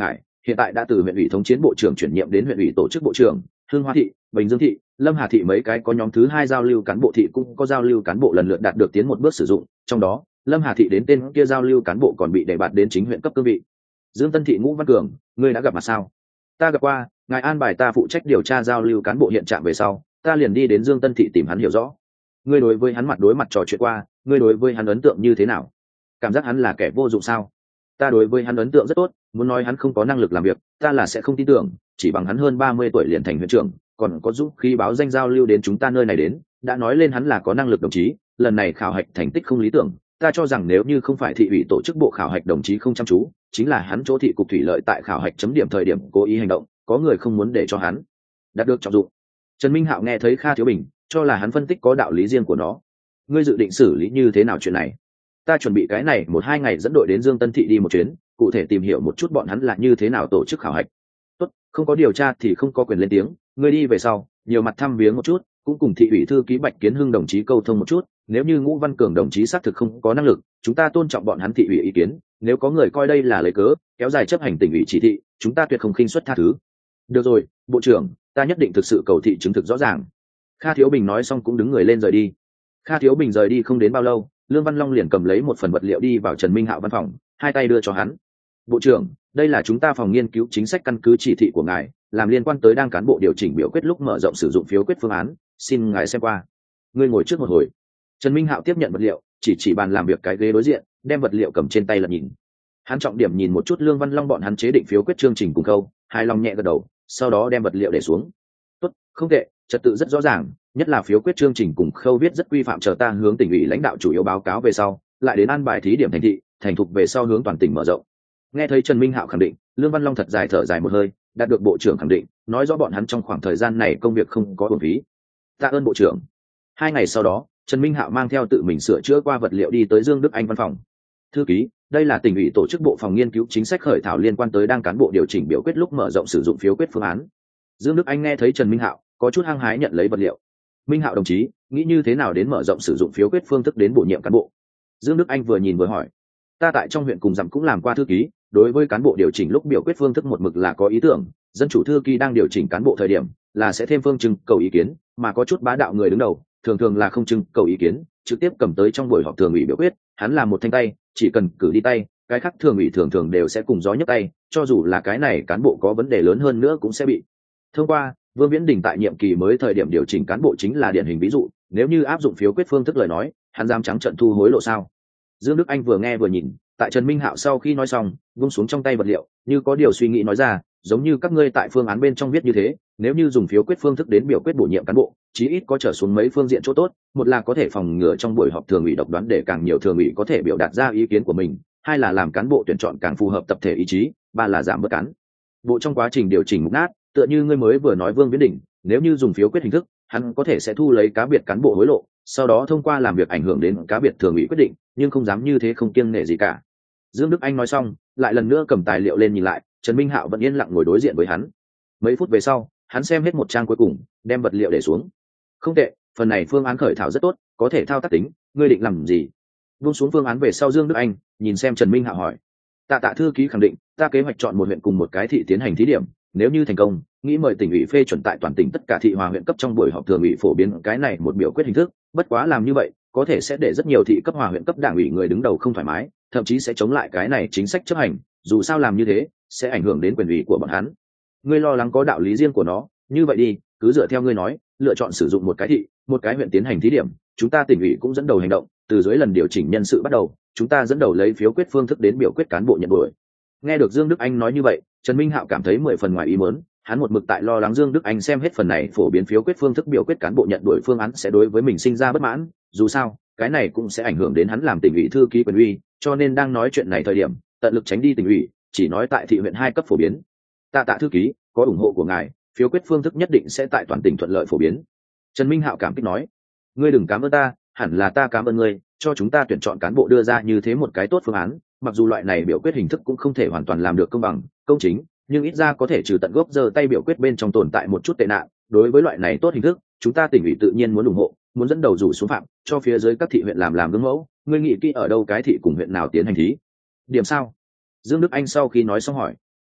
hiện tại đã từ huyện ủy thống chiến bộ trưởng chuyển nhiệm đến huyện ủy tổ chức bộ trưởng. Hương Hoa thị, Bình Dương thị, Lâm Hà thị mấy cái có nhóm thứ hai giao lưu cán bộ thị cũng có giao lưu cán bộ lần lượt đạt được tiến một bước sử dụng, trong đó Lâm Hà thị đến tên kia giao lưu cán bộ còn bị đề bạt đến chính huyện cấp cương vị. Dương Tân thị Ngũ Văn Cường, ngươi đã gặp mặt sao? Ta gặp qua, ngài an bài ta phụ trách điều tra giao lưu cán bộ hiện trạng về sau, ta liền đi đến Dương Tân thị tìm hắn hiểu rõ. Ngươi đối với hắn mặt đối mặt trò chuyện qua, ngươi đối với hắn ấn tượng như thế nào? Cảm giác hắn là kẻ vô dụng sao? Ta đối với hắn ấn tượng rất tốt, muốn nói hắn không có năng lực làm việc, ta là sẽ không tin tưởng, chỉ bằng hắn hơn ba mươi tuổi liền thành huyện trưởng, còn có dũng khí báo danh giao lưu đến chúng ta nơi này đến, đã nói lên hắn là có năng lực đồng chí, lần này khảo hạch thành tích không lý tưởng, ta cho rằng nếu như không phải thị ủy tổ chức bộ khảo hạch đồng chí không chăm chú, chính là hắn chỗ thị cục thủy lợi tại khảo hạch chấm điểm thời điểm cố ý hành động, có người không muốn để cho hắn đạt được trọng dụng. Trần Minh Hạo nghe thấy Kha Thiếu Bình cho là hắn phân tích có đạo lý riêng của nó. Ngươi dự định xử lý như thế nào chuyện này? Ta chuẩn bị cái này một hai ngày dẫn đội đến Dương Tân thị đi một chuyến, cụ thể tìm hiểu một chút bọn hắn là như thế nào tổ chức khảo hạch. Tốt, không có điều tra thì không có quyền lên tiếng, ngươi đi về sau, nhiều mặt thăm viếng một chút, cũng cùng thị ủy thư ký Bạch Kiến Hưng đồng chí câu thông một chút, nếu như Ngũ Văn Cường đồng chí xác thực không có năng lực, chúng ta tôn trọng bọn hắn thị ủy ý kiến, nếu có người coi đây là lấy cớ kéo dài chấp hành tỉnh ủy chỉ thị, chúng ta tuyệt không khinh suất tha thứ. Được rồi, bộ trưởng, ta nhất định thực sự cầu thị chứng thực rõ ràng. Kha Thiếu Bình nói xong cũng đứng người lên rời đi. Kha Thiếu Bình rời đi không đến bao lâu, Lương Văn Long liền cầm lấy một phần vật liệu đi vào Trần Minh Hạo văn phòng, hai tay đưa cho hắn. Bộ trưởng, đây là chúng ta phòng nghiên cứu chính sách căn cứ chỉ thị của ngài, làm liên quan tới đang cán bộ điều chỉnh biểu quyết lúc mở rộng sử dụng phiếu quyết phương án, xin ngài xem qua. Ngươi ngồi trước một hồi. Trần Minh Hạo tiếp nhận vật liệu, chỉ chỉ bàn làm việc cái ghế đối diện, đem vật liệu cầm trên tay lật nhìn. Hắn trọng điểm nhìn một chút Lương Văn Long bọn hắn chế định phiếu quyết chương trình cùng câu, hài lòng nhẹ gật đầu, sau đó đem vật liệu để xuống. Tốt, không tệ, trật tự rất rõ ràng, nhất là phiếu quyết chương trình cùng khâu viết rất quy phạm, chờ ta hướng tỉnh ủy lãnh đạo chủ yếu báo cáo về sau, lại đến an bài thí điểm thành thị, thành thục về sau hướng toàn tỉnh mở rộng. Nghe thấy Trần Minh Hạo khẳng định, Lương Văn Long thật dài thở dài một hơi, đạt được bộ trưởng khẳng định, nói rõ bọn hắn trong khoảng thời gian này công việc không có uổng phí. Tạ ơn bộ trưởng. Hai ngày sau đó, Trần Minh Hạo mang theo tự mình sửa chữa qua vật liệu đi tới Dương Đức Anh văn phòng. Thư ký, đây là tỉnh ủy tổ chức bộ phòng nghiên cứu chính sách khởi thảo liên quan tới đang cán bộ điều chỉnh biểu quyết lúc mở rộng sử dụng phiếu quyết phương án. Dương Đức Anh nghe thấy Trần Minh Hạo, có chút hăng hái nhận lấy vật liệu. Minh Hạo đồng chí, nghĩ như thế nào đến mở rộng sử dụng phiếu quyết phương thức đến bổ nhiệm cán bộ? Dương Đức Anh vừa nhìn vừa hỏi. Ta tại trong huyện cùng dặm cũng làm qua thư ký, đối với cán bộ điều chỉnh lúc biểu quyết phương thức một mực là có ý tưởng, dân chủ thư ký đang điều chỉnh cán bộ thời điểm là sẽ thêm phương trưng cầu ý kiến, mà có chút bá đạo người đứng đầu thường thường là không trưng cầu ý kiến, trực tiếp cầm tới trong buổi họp thường ủy biểu quyết, hắn là một thanh tay, chỉ cần cử đi tay, cái khác thường ủy thường thường đều sẽ cùng gió nhấc tay, cho dù là cái này cán bộ có vấn đề lớn hơn nữa cũng sẽ bị thông qua. Vương Viễn Đình tại nhiệm kỳ mới thời điểm điều chỉnh cán bộ chính là điển hình ví dụ, nếu như áp dụng phiếu quyết phương thức lời nói, hắn dám trắng trợn thu hối lộ sao? Dương Đức Anh vừa nghe vừa nhìn, tại Trần Minh Hạo sau khi nói xong, vung xuống trong tay vật liệu, như có điều suy nghĩ nói ra, giống như các ngươi tại phương án bên trong viết như thế, nếu như dùng phiếu quyết phương thức đến biểu quyết bổ nhiệm cán bộ, chí ít có trở xuống mấy phương diện chỗ tốt, một là có thể phòng ngừa trong buổi họp thường ủy độc đoán để càng nhiều thường ủy có thể biểu đạt ra ý kiến của mình, hai là làm cán bộ tuyển chọn càng phù hợp tập thể ý chí, ba là giảm bớt cán bộ trong quá trình điều chỉnh mục nát, tựa như ngươi mới vừa nói Vương Viễn Đình, nếu như dùng phiếu quyết hình thức, hắn có thể sẽ thu lấy cá biệt cán bộ hối lộ, sau đó thông qua làm việc ảnh hưởng đến cá biệt thường ủy quyết định, nhưng không dám như thế không kiêng nể gì cả. Dương Đức Anh nói xong, lại lần nữa cầm tài liệu lên nhìn lại, Trần Minh Hạo vẫn yên lặng ngồi đối diện với hắn. Mấy phút về sau, hắn xem hết một trang cuối cùng, đem vật liệu để xuống. Không tệ, phần này phương án khởi thảo rất tốt, có thể thao tác tính, ngươi định làm gì? Buông xuống phương án về sau, Dương Đức Anh nhìn xem Trần Minh Hạo hỏi. Tạ Tạ thư ký khẳng định, ta kế hoạch chọn một huyện cùng một cái thị tiến hành thí điểm, nếu như thành công, nghĩ mời tỉnh ủy phê chuẩn tại toàn tỉnh tất cả thị hòa huyện cấp trong buổi họp thường ủy phổ biến cái này một biểu quyết hình thức, bất quá làm như vậy, có thể sẽ để rất nhiều thị cấp hòa huyện cấp đảng ủy người đứng đầu không thoải mái, thậm chí sẽ chống lại cái này chính sách chấp hành, dù sao làm như thế sẽ ảnh hưởng đến quyền ủy của bọn hắn. Ngươi lo lắng có đạo lý riêng của nó, như vậy đi, cứ dựa theo ngươi nói, lựa chọn sử dụng một cái thị, một cái huyện tiến hành thí điểm, chúng ta tỉnh ủy cũng dẫn đầu hành động, từ dưới lần điều chỉnh nhân sự bắt đầu, chúng ta dẫn đầu lấy phiếu quyết phương thức đến biểu quyết cán bộ nhận đuổi. Nghe được Dương Đức Anh nói như vậy, Trần Minh Hạo cảm thấy mười phần ngoài ý muốn, hắn một mực tại lo lắng Dương Đức Anh xem hết phần này phổ biến phiếu quyết phương thức biểu quyết cán bộ nhận đuổi phương án sẽ đối với mình sinh ra bất mãn, dù sao, cái này cũng sẽ ảnh hưởng đến hắn làm tỉnh ủy thư ký quyền uy, cho nên đang nói chuyện này thời điểm, tận lực tránh đi tỉnh ủy, chỉ nói tại thị huyện hai cấp phổ biến. Tạ Tạ thư ký, có ủng hộ của ngài, phiếu quyết phương thức nhất định sẽ tại toàn tỉnh thuận lợi phổ biến. Trần Minh Hạo cảm kích nói, ngươi đừng cảm ơn ta, hẳn là ta cảm ơn ngươi, cho chúng ta tuyển chọn cán bộ đưa ra như thế một cái tốt phương án, mặc dù loại này biểu quyết hình thức cũng không thể hoàn toàn làm được công bằng, công chính, nhưng ít ra có thể trừ tận gốc giơ tay biểu quyết bên trong tồn tại một chút tệ nạn. Đối với loại này tốt hình thức, chúng ta tỉnh ủy tự nhiên muốn ủng hộ, muốn dẫn đầu rủ xuống phạm, cho phía dưới các thị huyện làm làm gương mẫu. Ngươi nghĩ kỹ ở đâu cái thị cùng huyện nào tiến hành thí điểm sao? Dương Đức Anh sau khi nói xong hỏi.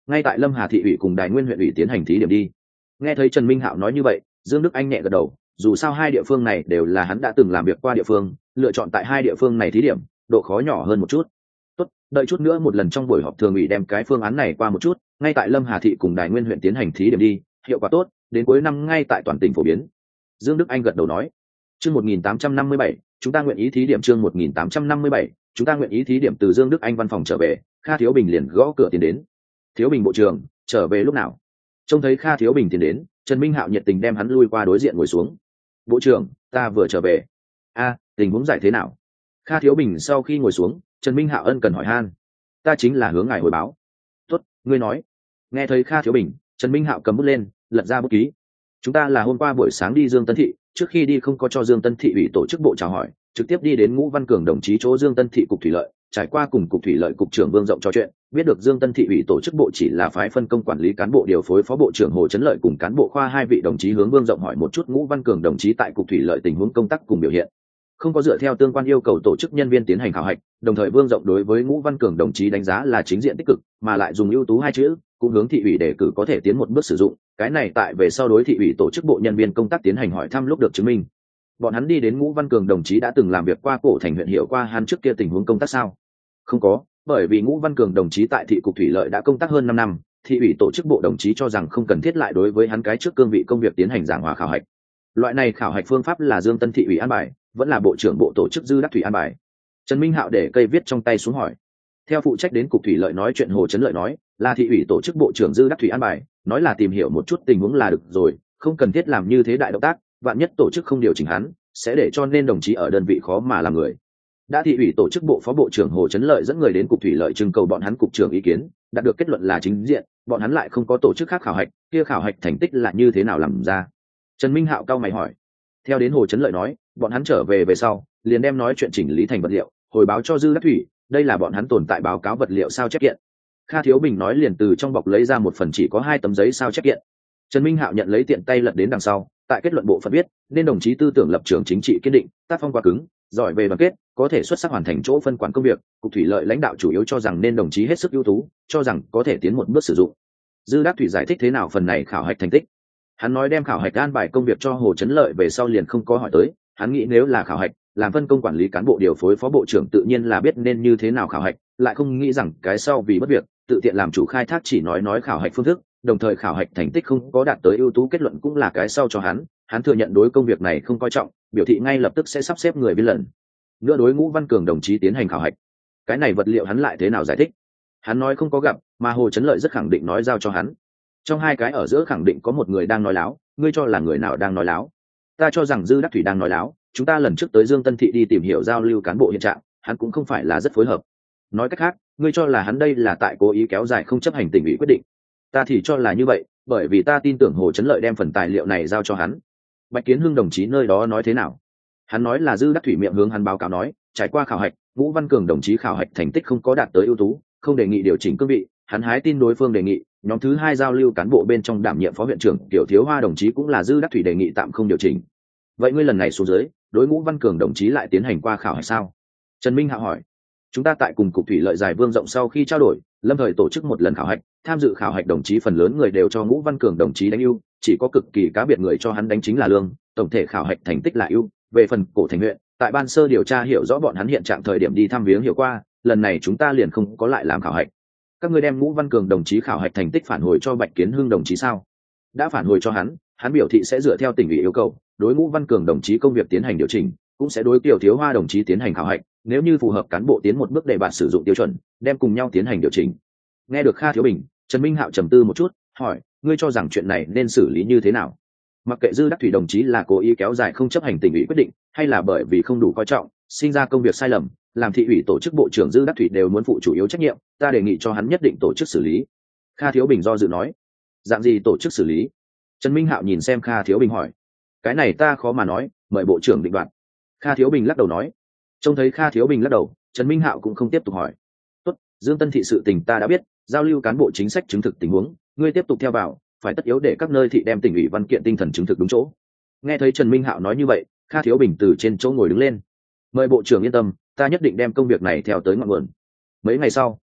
ngay tại lâm hà thị ủy cùng đài nguyên huyện ủy tiến hành thí điểm đi. Nghe thấy Trần Minh Hạo nói như vậy, Dương Đức Anh nhẹ gật đầu, dù sao hai địa phương này đều là hắn đã từng làm việc qua địa phương, lựa chọn tại hai địa phương này thí điểm, độ khó nhỏ hơn một chút. Tốt, đợi chút nữa một lần trong buổi họp thường ủy đem cái phương án này qua một chút, ngay tại lâm hà thị cùng đài nguyên huyện tiến hành thí điểm đi, hiệu quả tốt, đến cuối năm ngay tại toàn tỉnh phổ biến. Dương Đức Anh gật đầu nói. Chương một nghìn tám trăm năm mươi bảy, chúng ta nguyện ý thí điểm. Chương một nghìn tám trăm năm mươi bảy, chúng ta nguyện ý thí điểm. Từ Dương Đức Anh văn phòng trở về, Kha Thiếu Bình liền gõ cửa tiến đến. Thiếu Bình bộ trưởng, trở về lúc nào? Trông thấy Kha Thiếu Bình tiến đến, Trần Minh Hạo nhiệt tình đem hắn lui qua đối diện ngồi xuống. Bộ trưởng, ta vừa trở về. A, tình huống giải thế nào? Kha Thiếu Bình sau khi ngồi xuống, Trần Minh Hạo ân cần hỏi han. Ta chính là hướng ngài hồi báo. Tốt, ngươi nói. Nghe thấy Kha Thiếu Bình, Trần Minh Hạo cầm bút lên, lật ra bút ký. Chúng ta là hôm qua buổi sáng đi Dương Tân Thị, trước khi đi không có cho Dương Tân Thị ủy tổ chức bộ chào hỏi, trực tiếp đi đến Ngũ Văn Cường đồng chí chỗ Dương Tân Thị cục thủy lợi, trải qua cùng cục thủy lợi cục trưởng Vương Rộng trò chuyện, biết được Dương Tân Thị ủy tổ chức bộ chỉ là phái phân công quản lý cán bộ điều phối phó bộ trưởng Hồ Chấn Lợi cùng cán bộ khoa hai vị đồng chí hướng Vương Rộng hỏi một chút Ngũ Văn Cường đồng chí tại cục thủy lợi tình huống công tác cùng biểu hiện. Không có dựa theo tương quan yêu cầu tổ chức nhân viên tiến hành khảo hạch, đồng thời Vương Rộng đối với Ngũ Văn Cường đồng chí đánh giá là chính diện tích cực, mà lại dùng ưu tú hai chữ, cũng hướng thị ủy đề cử có thể tiến một bước sử dụng, cái này tại về sau đối thị ủy tổ chức bộ nhân viên công tác tiến hành hỏi thăm lúc được chứng minh. Bọn hắn đi đến Ngũ Văn Cường đồng chí đã từng làm việc qua Cổ Thành huyện, hiểu qua hắn trước kia tình huống công tác sao? Không có, bởi vì Ngũ Văn Cường đồng chí tại thị cục thủy lợi đã công tác hơn năm năm, thị ủy tổ chức bộ đồng chí cho rằng không cần thiết lại đối với hắn cái trước cương vị công việc tiến hành giảng hòa khảo hạch. Loại này khảo hạch phương pháp là Dương Tân thị ủy an bài, vẫn là bộ trưởng bộ tổ chức Dư Đắc Thủy an bài? Trần Minh Hạo để cây viết trong tay xuống hỏi. Theo phụ trách đến cục thủy lợi nói chuyện Hồ Chấn Lợi nói, là thị ủy tổ chức bộ trưởng Dư Đắc Thủy an bài, nói là tìm hiểu một chút tình huống là được rồi, không cần thiết làm như thế đại động tác, vạn nhất tổ chức không điều chỉnh hắn, sẽ để cho nên đồng chí ở đơn vị khó mà làm người. Đã thị ủy tổ chức bộ phó bộ trưởng Hồ Chấn Lợi dẫn người đến cục thủy lợi trưng cầu bọn hắn cục trưởng ý kiến, đạt được kết luận là chính diện, bọn hắn lại không có tổ chức khác khảo hạch, kia khảo hạch thành tích là như thế nào làm ra? Trần Minh Hạo cao mày hỏi. Theo đến Hồ Chấn Lợi nói, bọn hắn trở về về sau, liền đem nói chuyện chỉnh lý thành vật liệu, hồi báo cho Dư Đắc Thủy, đây là bọn hắn tồn tại báo cáo vật liệu sao chép kiện. Kha Thiếu Bình nói liền từ trong bọc lấy ra một phần chỉ có hai tấm giấy sao chép kiện. Trần Minh Hạo nhận lấy tiện tay lật đến đằng sau, tại kết luận bộ phận viết, nên đồng chí tư tưởng lập trường chính trị kiên định, tác phong quá cứng, giỏi về đoàn kết, có thể xuất sắc hoàn thành chỗ phân quản công việc, cục thủy lợi lãnh đạo chủ yếu cho rằng nên đồng chí hết sức ưu tú, cho rằng có thể tiến một bước sử dụng. Dư Đắc Thủy giải thích thế nào phần này khảo hạch thành tích. Hắn nói đem khảo hạch an bài công việc cho Hồ Chấn Lợi về sau liền không có hỏi tới, hắn nghĩ nếu là khảo hạch, làm phân công quản lý cán bộ điều phối phó bộ trưởng tự nhiên là biết nên như thế nào khảo hạch, lại không nghĩ rằng cái sau vì bất việc, tự tiện làm chủ khai thác chỉ nói nói khảo hạch phương thức, đồng thời khảo hạch thành tích không có đạt tới ưu tú kết luận cũng là cái sau cho hắn, hắn thừa nhận đối công việc này không coi trọng, biểu thị ngay lập tức sẽ sắp xếp người viên lần nữa đối Ngũ Văn Cường đồng chí tiến hành khảo hạch. Cái này vật liệu hắn lại thế nào giải thích? Hắn nói không có gặp, mà Hồ Chấn Lợi rất khẳng định nói giao cho hắn. Trong hai cái ở giữa khẳng định có một người đang nói láo, ngươi cho là người nào đang nói láo? Ta cho rằng Dư Đắc Thủy đang nói láo, chúng ta lần trước tới Dương Tân Thị đi tìm hiểu giao lưu cán bộ hiện trạng, hắn cũng không phải là rất phối hợp. Nói cách khác, ngươi cho là hắn đây là tại cố ý kéo dài không chấp hành tỉnh ủy quyết định. Ta thì cho là như vậy, bởi vì ta tin tưởng Hồ Chấn Lợi đem phần tài liệu này giao cho hắn. Bạch Kiến Hưng đồng chí nơi đó nói thế nào? Hắn nói là Dư Đắc Thủy miệng hướng hắn báo cáo nói, trải qua khảo hạch, Vũ Văn Cường đồng chí khảo hạch thành tích không có đạt tới ưu tú, không đề nghị điều chỉnh cương vị, hắn hái tin đối phương đề nghị, nhóm thứ hai giao lưu cán bộ bên trong đảm nhiệm phó huyện trưởng Tiểu Thiếu Hoa đồng chí cũng là Dư Đắc Thủy đề nghị tạm không điều chỉnh. Vậy ngươi lần này xuống dưới, đối Ngũ Văn Cường đồng chí lại tiến hành qua khảo hạch sao? Trần Minh Hạ hỏi. Chúng ta tại cùng cục thủy lợi giải Vương Rộng sau khi trao đổi, lâm thời tổ chức một lần khảo hạch, tham dự khảo hạch đồng chí phần lớn người đều cho Ngũ Văn Cường đồng chí đánh ưu, chỉ có cực kỳ cá biệt người cho hắn đánh chính là lương, tổng thể khảo hạch thành tích là ưu. Về phần Cổ Thành huyện, tại ban sơ điều tra hiểu rõ bọn hắn hiện trạng thời điểm đi thăm viếng hiểu qua, lần này chúng ta liền không có lại làm khảo hạch. Các ngươi đem Ngũ Văn Cường đồng chí khảo hạch thành tích phản hồi cho Bạch Kiến Hưng đồng chí sao? Đã phản hồi cho hắn, hắn biểu thị sẽ dựa theo tỉnh ủy yêu cầu, đối Ngũ Văn Cường đồng chí công việc tiến hành điều chỉnh, cũng sẽ đối Tiểu Thiếu Hoa đồng chí tiến hành khảo hạch, nếu như phù hợp cán bộ tiến một bước để bạn sử dụng tiêu chuẩn, đem cùng nhau tiến hành điều chỉnh. Nghe được Kha Thiếu Bình, Trần Minh Hạo trầm tư một chút, hỏi, ngươi cho rằng chuyện này nên xử lý như thế nào? Mặc kệ Dư Đắc Thủy đồng chí là cố ý kéo dài không chấp hành tỉnh ủy quyết định, hay là bởi vì không đủ coi trọng, sinh ra công việc sai lầm, làm thị ủy tổ chức bộ trưởng Dư Đắc Thủy đều muốn phụ chủ yếu trách nhiệm, ta đề nghị cho hắn nhất định tổ chức xử lý. Kha Thiếu Bình do dự nói, dạng gì tổ chức xử lý? Trần Minh Hạo nhìn xem Kha Thiếu Bình hỏi, cái này ta khó mà nói, mời bộ trưởng định đoạt. Kha Thiếu Bình lắc đầu nói. Trông thấy Kha Thiếu Bình lắc đầu, Trần Minh Hạo cũng không tiếp tục hỏi. Tốt, Dương Tân thị sự tình ta đã biết, giao lưu cán bộ chính sách chứng thực tình huống, ngươi tiếp tục theo vào, phải tất yếu để các nơi thị đem tỉnh ủy văn kiện tinh thần chứng thực đúng chỗ. Nghe thấy Trần Minh Hạo nói như vậy, Kha Thiếu Bình từ trên chỗ ngồi đứng lên. Mời bộ trưởng yên tâm, ta nhất định đem công việc này theo tới ngọn nguồn. Mấy ngày sau,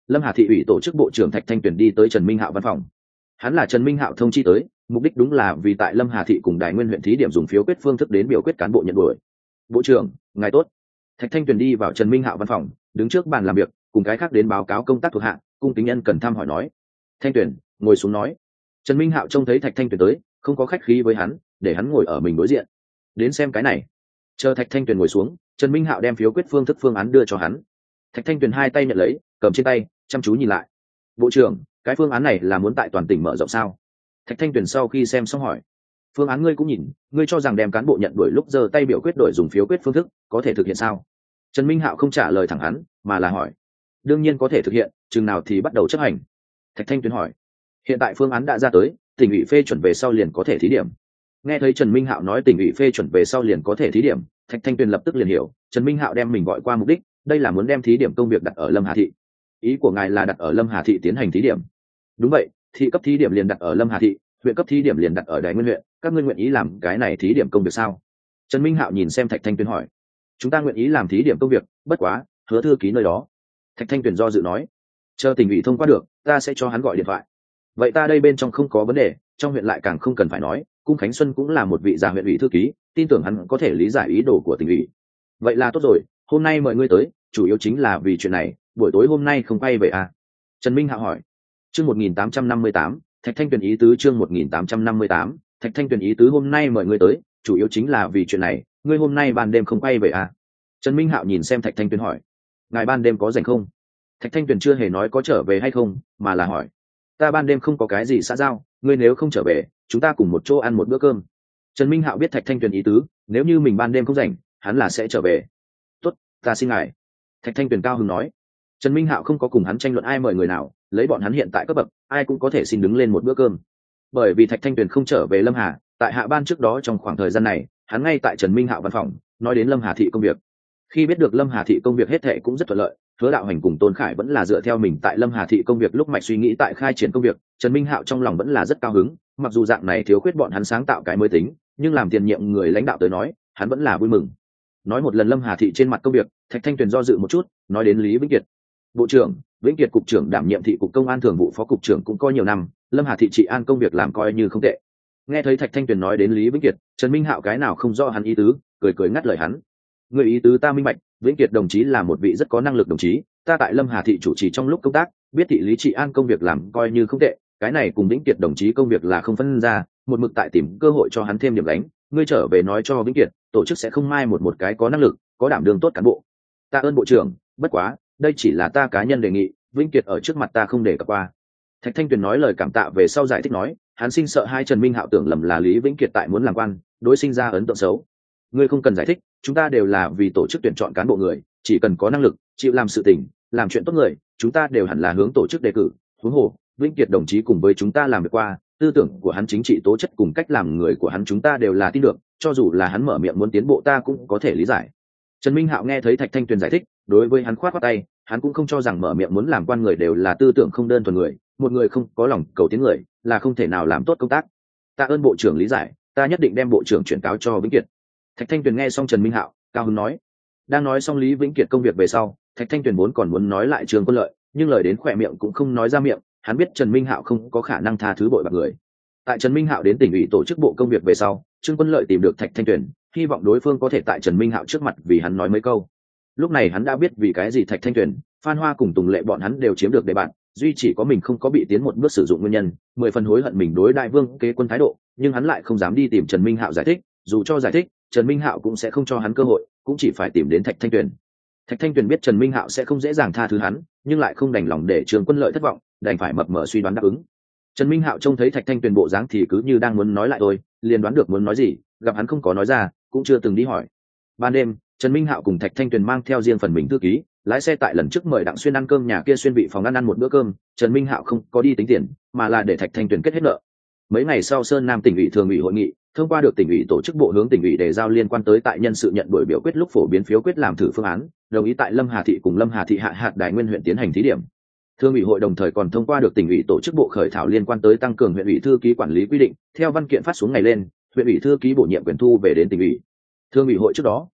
Lâm Hà thị ủy tổ chức bộ trưởng Thạch Thanh Tuyền đi tới Trần Minh Hạo văn phòng. Hắn là Trần Minh Hạo thông chi tới, mục đích đúng là vì tại Lâm Hà thị cùng Đài Nguyên huyện thí điểm dùng phiếu quyết phương thức đến biểu quyết cán bộ nhận đuổi. Bộ trưởng, ngài tốt. Thạch Thanh Tuyền đi vào Trần Minh Hạo văn phòng, đứng trước bàn làm việc, cùng cái khác đến báo cáo công tác thuộc hạ, cung kính nhân cần thăm hỏi nói. Thanh Tuyền, ngồi xuống nói. Trần Minh Hạo trông thấy Thạch Thanh Tuyền tới, không có khách khí với hắn, để hắn ngồi ở mình đối diện. Đến xem cái này. Chờ Thạch Thanh Tuyền ngồi xuống, Trần Minh Hạo đem phiếu quyết phương thức phương án đưa cho hắn. Thạch Thanh Tuyền hai tay nhận lấy, cầm trên tay, chăm chú nhìn lại. Bộ trưởng, cái phương án này là muốn tại toàn tỉnh mở rộng sao? Thạch Thanh Tuyền sau khi xem xong hỏi. Phương án ngươi cũng nhìn, ngươi cho rằng đem cán bộ nhận đuổi lúc giơ tay biểu quyết đổi dùng phiếu quyết phương thức có thể thực hiện sao? Trần Minh Hạo không trả lời thẳng hắn, mà là hỏi. Đương nhiên có thể thực hiện, chừng nào thì bắt đầu chấp hành? Thạch Thanh Tuyền hỏi. Hiện tại phương án đã ra tới, tỉnh ủy phê chuẩn về sau liền có thể thí điểm. Nghe thấy Trần Minh Hạo nói tỉnh ủy phê chuẩn về sau liền có thể thí điểm, Thạch Thanh Tuyền lập tức liền hiểu, Trần Minh Hạo đem mình gọi qua mục đích, đây là muốn đem thí điểm công việc đặt ở Lâm Hà thị. Ý của ngài là đặt ở Lâm Hà thị tiến hành thí điểm? Đúng vậy, thị cấp thí điểm liền đặt ở Lâm Hà thị, huyện cấp thí điểm liền đặt ở Đài Nguyên huyện, các ngươi nguyện ý làm cái này thí điểm công việc sao? Trần Minh Hạo nhìn xem Thạch Thanh Tuyền hỏi. Chúng ta nguyện ý làm thí điểm công việc, bất quá, hứa thư ký nơi đó. Thạch Thanh Tuyền do dự nói. Chờ tỉnh ủy thông qua được, ta sẽ cho hắn gọi điện thoại. Vậy ta đây bên trong không có vấn đề, trong huyện lại càng không cần phải nói, Cung Khánh Xuân cũng là một vị già huyện ủy thư ký, tin tưởng hắn có thể lý giải ý đồ của tỉnh ủy. Vậy là tốt rồi, hôm nay mời ngươi tới, chủ yếu chính là vì chuyện này, buổi tối hôm nay không quay về à? Trần Minh Hạo hỏi. Chương một nghìn tám trăm năm mươi tám, Thạch Thanh Tuyền ý tứ chương một nghìn tám trăm năm mươi tám, Thạch Thanh Tuyền ý tứ hôm nay mời ngươi tới, chủ yếu chính là vì chuyện này, ngươi hôm nay ban đêm không quay về à? Trần Minh Hạo nhìn xem Thạch Thanh Tuyền hỏi. Ngài ban đêm có rảnh không? Thạch Thanh Tuyền chưa hề nói có trở về hay không, mà là hỏi. Ta ban đêm không có cái gì xã giao, ngươi nếu không trở về, chúng ta cùng một chỗ ăn một bữa cơm. Trần Minh Hạo biết Thạch Thanh Tuyền ý tứ, nếu như mình ban đêm không rảnh, hắn là sẽ trở về. Tốt, ta xin ngài. Thạch Thanh Tuyền cao hứng nói. Trần Minh Hạo không có cùng hắn tranh luận ai mời người nào, lấy bọn hắn hiện tại cấp bậc, ai cũng có thể xin đứng lên một bữa cơm. Bởi vì Thạch Thanh Tuyền không trở về Lâm Hà, tại hạ ban trước đó trong khoảng thời gian này, hắn ngay tại Trần Minh Hạo văn phòng, nói đến Lâm Hà thị công việc. Khi biết được Lâm Hà thị công việc hết thệ cũng rất thuận lợi, Hứa Đạo Hành cùng Tôn Khải vẫn là dựa theo mình tại Lâm Hà thị công việc lúc mạch suy nghĩ tại khai triển công việc, Trần Minh Hạo trong lòng vẫn là rất cao hứng, mặc dù dạng này thiếu khuyết bọn hắn sáng tạo cái mới tính, nhưng làm tiền nhiệm người lãnh đạo tới nói, hắn vẫn là vui mừng. Nói một lần Lâm Hà thị trên mặt công việc, Thạch Thanh Tuyền do dự một chút, nói đến Lý Vĩnh Kiệt. Bộ trưởng, Vĩnh Kiệt cục trưởng đảm nhiệm thị cục công an thường vụ phó cục trưởng cũng coi nhiều năm, Lâm Hà thị trị an công việc làm coi như không tệ. Nghe thấy Thạch Thanh Tuyền nói đến Lý Vĩnh Kiệt, Trần Minh Hạo cái nào không rõ hắn ý tứ, cười cười ngắt lời hắn. Người ý tứ ta minh bạch, Vĩnh Kiệt đồng chí là một vị rất có năng lực đồng chí, ta tại Lâm Hà thị chủ trì trong lúc công tác, biết thị lý trị an công việc làm coi như không tệ, cái này cùng Vĩnh Kiệt đồng chí công việc là không phân ra, một mực tại tìm cơ hội cho hắn thêm điểm đánh, ngươi trở về nói cho Vĩnh Kiệt, tổ chức sẽ không mai một một cái có năng lực, có đảm đương tốt cán bộ. Ta ơn bộ trưởng, bất quá, đây chỉ là ta cá nhân đề nghị, Vĩnh Kiệt ở trước mặt ta không để cập qua. Thạch Thanh Tuyền nói lời cảm tạ về sau giải thích nói, hắn sinh sợ hai Trần Minh Hạo tưởng lầm là Lý Vĩnh Kiệt tại muốn làm quan, đối sinh ra ấn tượng xấu. Ngươi không cần giải thích, chúng ta đều là vì tổ chức tuyển chọn cán bộ người, chỉ cần có năng lực, chịu làm sự tình, làm chuyện tốt người, chúng ta đều hẳn là hướng tổ chức đề cử. Huống hồ, Vĩnh Kiệt đồng chí cùng với chúng ta làm việc qua, tư tưởng của hắn chính trị tố chất cùng cách làm người của hắn chúng ta đều là tin được, cho dù là hắn mở miệng muốn tiến bộ ta cũng có thể lý giải. Trần Minh Hạo nghe thấy Thạch Thanh Tuyền giải thích, đối với hắn khoát khoát tay, hắn cũng không cho rằng mở miệng muốn làm quan người đều là tư tưởng không đơn thuần người, một người không có lòng cầu tiến người là không thể nào làm tốt công tác. Tạ ơn bộ trưởng lý giải, ta nhất định đem bộ trưởng chuyển cáo cho Vĩnh Kiệt. Thạch Thanh Tuyền nghe xong Trần Minh Hạo, cao hứng nói. Đang nói xong Lý Vĩnh Kiệt công việc về sau, Thạch Thanh Tuyền vốn còn muốn nói lại Trương Quân Lợi, nhưng lời đến khỏe miệng cũng không nói ra miệng, hắn biết Trần Minh Hạo không có khả năng tha thứ bội bạc người. Tại Trần Minh Hạo đến tỉnh ủy tổ chức bộ công việc về sau, Trương Quân Lợi tìm được Thạch Thanh Tuyền, hy vọng đối phương có thể tại Trần Minh Hạo trước mặt vì hắn nói mấy câu. Lúc này hắn đã biết vì cái gì Thạch Thanh Tuyền, Phan Hoa cùng Tùng Lệ bọn hắn đều chiếm được đề bạt, duy chỉ có mình không có bị tiến một bước sử dụng nguyên nhân, mười phần hối hận mình đối đại vương kế quân thái độ, nhưng hắn lại không dám đi tìm Trần Minh Hạo giải thích, dù cho giải thích, Trần Minh Hạo cũng sẽ không cho hắn cơ hội, cũng chỉ phải tìm đến Thạch Thanh Tuyền. Thạch Thanh Tuyền biết Trần Minh Hạo sẽ không dễ dàng tha thứ hắn, nhưng lại không đành lòng để Trương Quân Lợi thất vọng, đành phải mập mờ suy đoán đáp ứng. Trần Minh Hạo trông thấy Thạch Thanh Tuyền bộ dáng thì cứ như đang muốn nói lại thôi, liền đoán được muốn nói gì, gặp hắn không có nói ra, cũng chưa từng đi hỏi. Ban đêm, Trần Minh Hạo cùng Thạch Thanh Tuyền mang theo riêng phần mình thư ký, lái xe tại lần trước mời Đặng Xuyên ăn cơm nhà kia xuyên vị phòng ăn ăn một bữa cơm, Trần Minh Hạo không có đi tính tiền, mà là để Thạch Thanh Tuyền kết hết nợ. Mấy ngày sau Sơn Nam tỉnh ủy thường ủy hội nghị, thông qua được tỉnh ủy tổ chức bộ hướng tỉnh ủy đề giao liên quan tới tại nhân sự nhận đổi biểu quyết lúc phổ biến phiếu quyết làm thử phương án, đồng ý tại Lâm Hà thị cùng Lâm Hà thị hạ hạt Đài Nguyên huyện tiến hành thí điểm. Thương ủy hội đồng thời còn thông qua được tỉnh ủy tổ chức bộ khởi thảo liên quan tới tăng cường huyện ủy thư ký quản lý quy định, theo văn kiện phát xuống ngày lên, huyện ủy thư ký bổ nhiệm quyền thu về đến tỉnh ủy. Thương ủy hội trước đó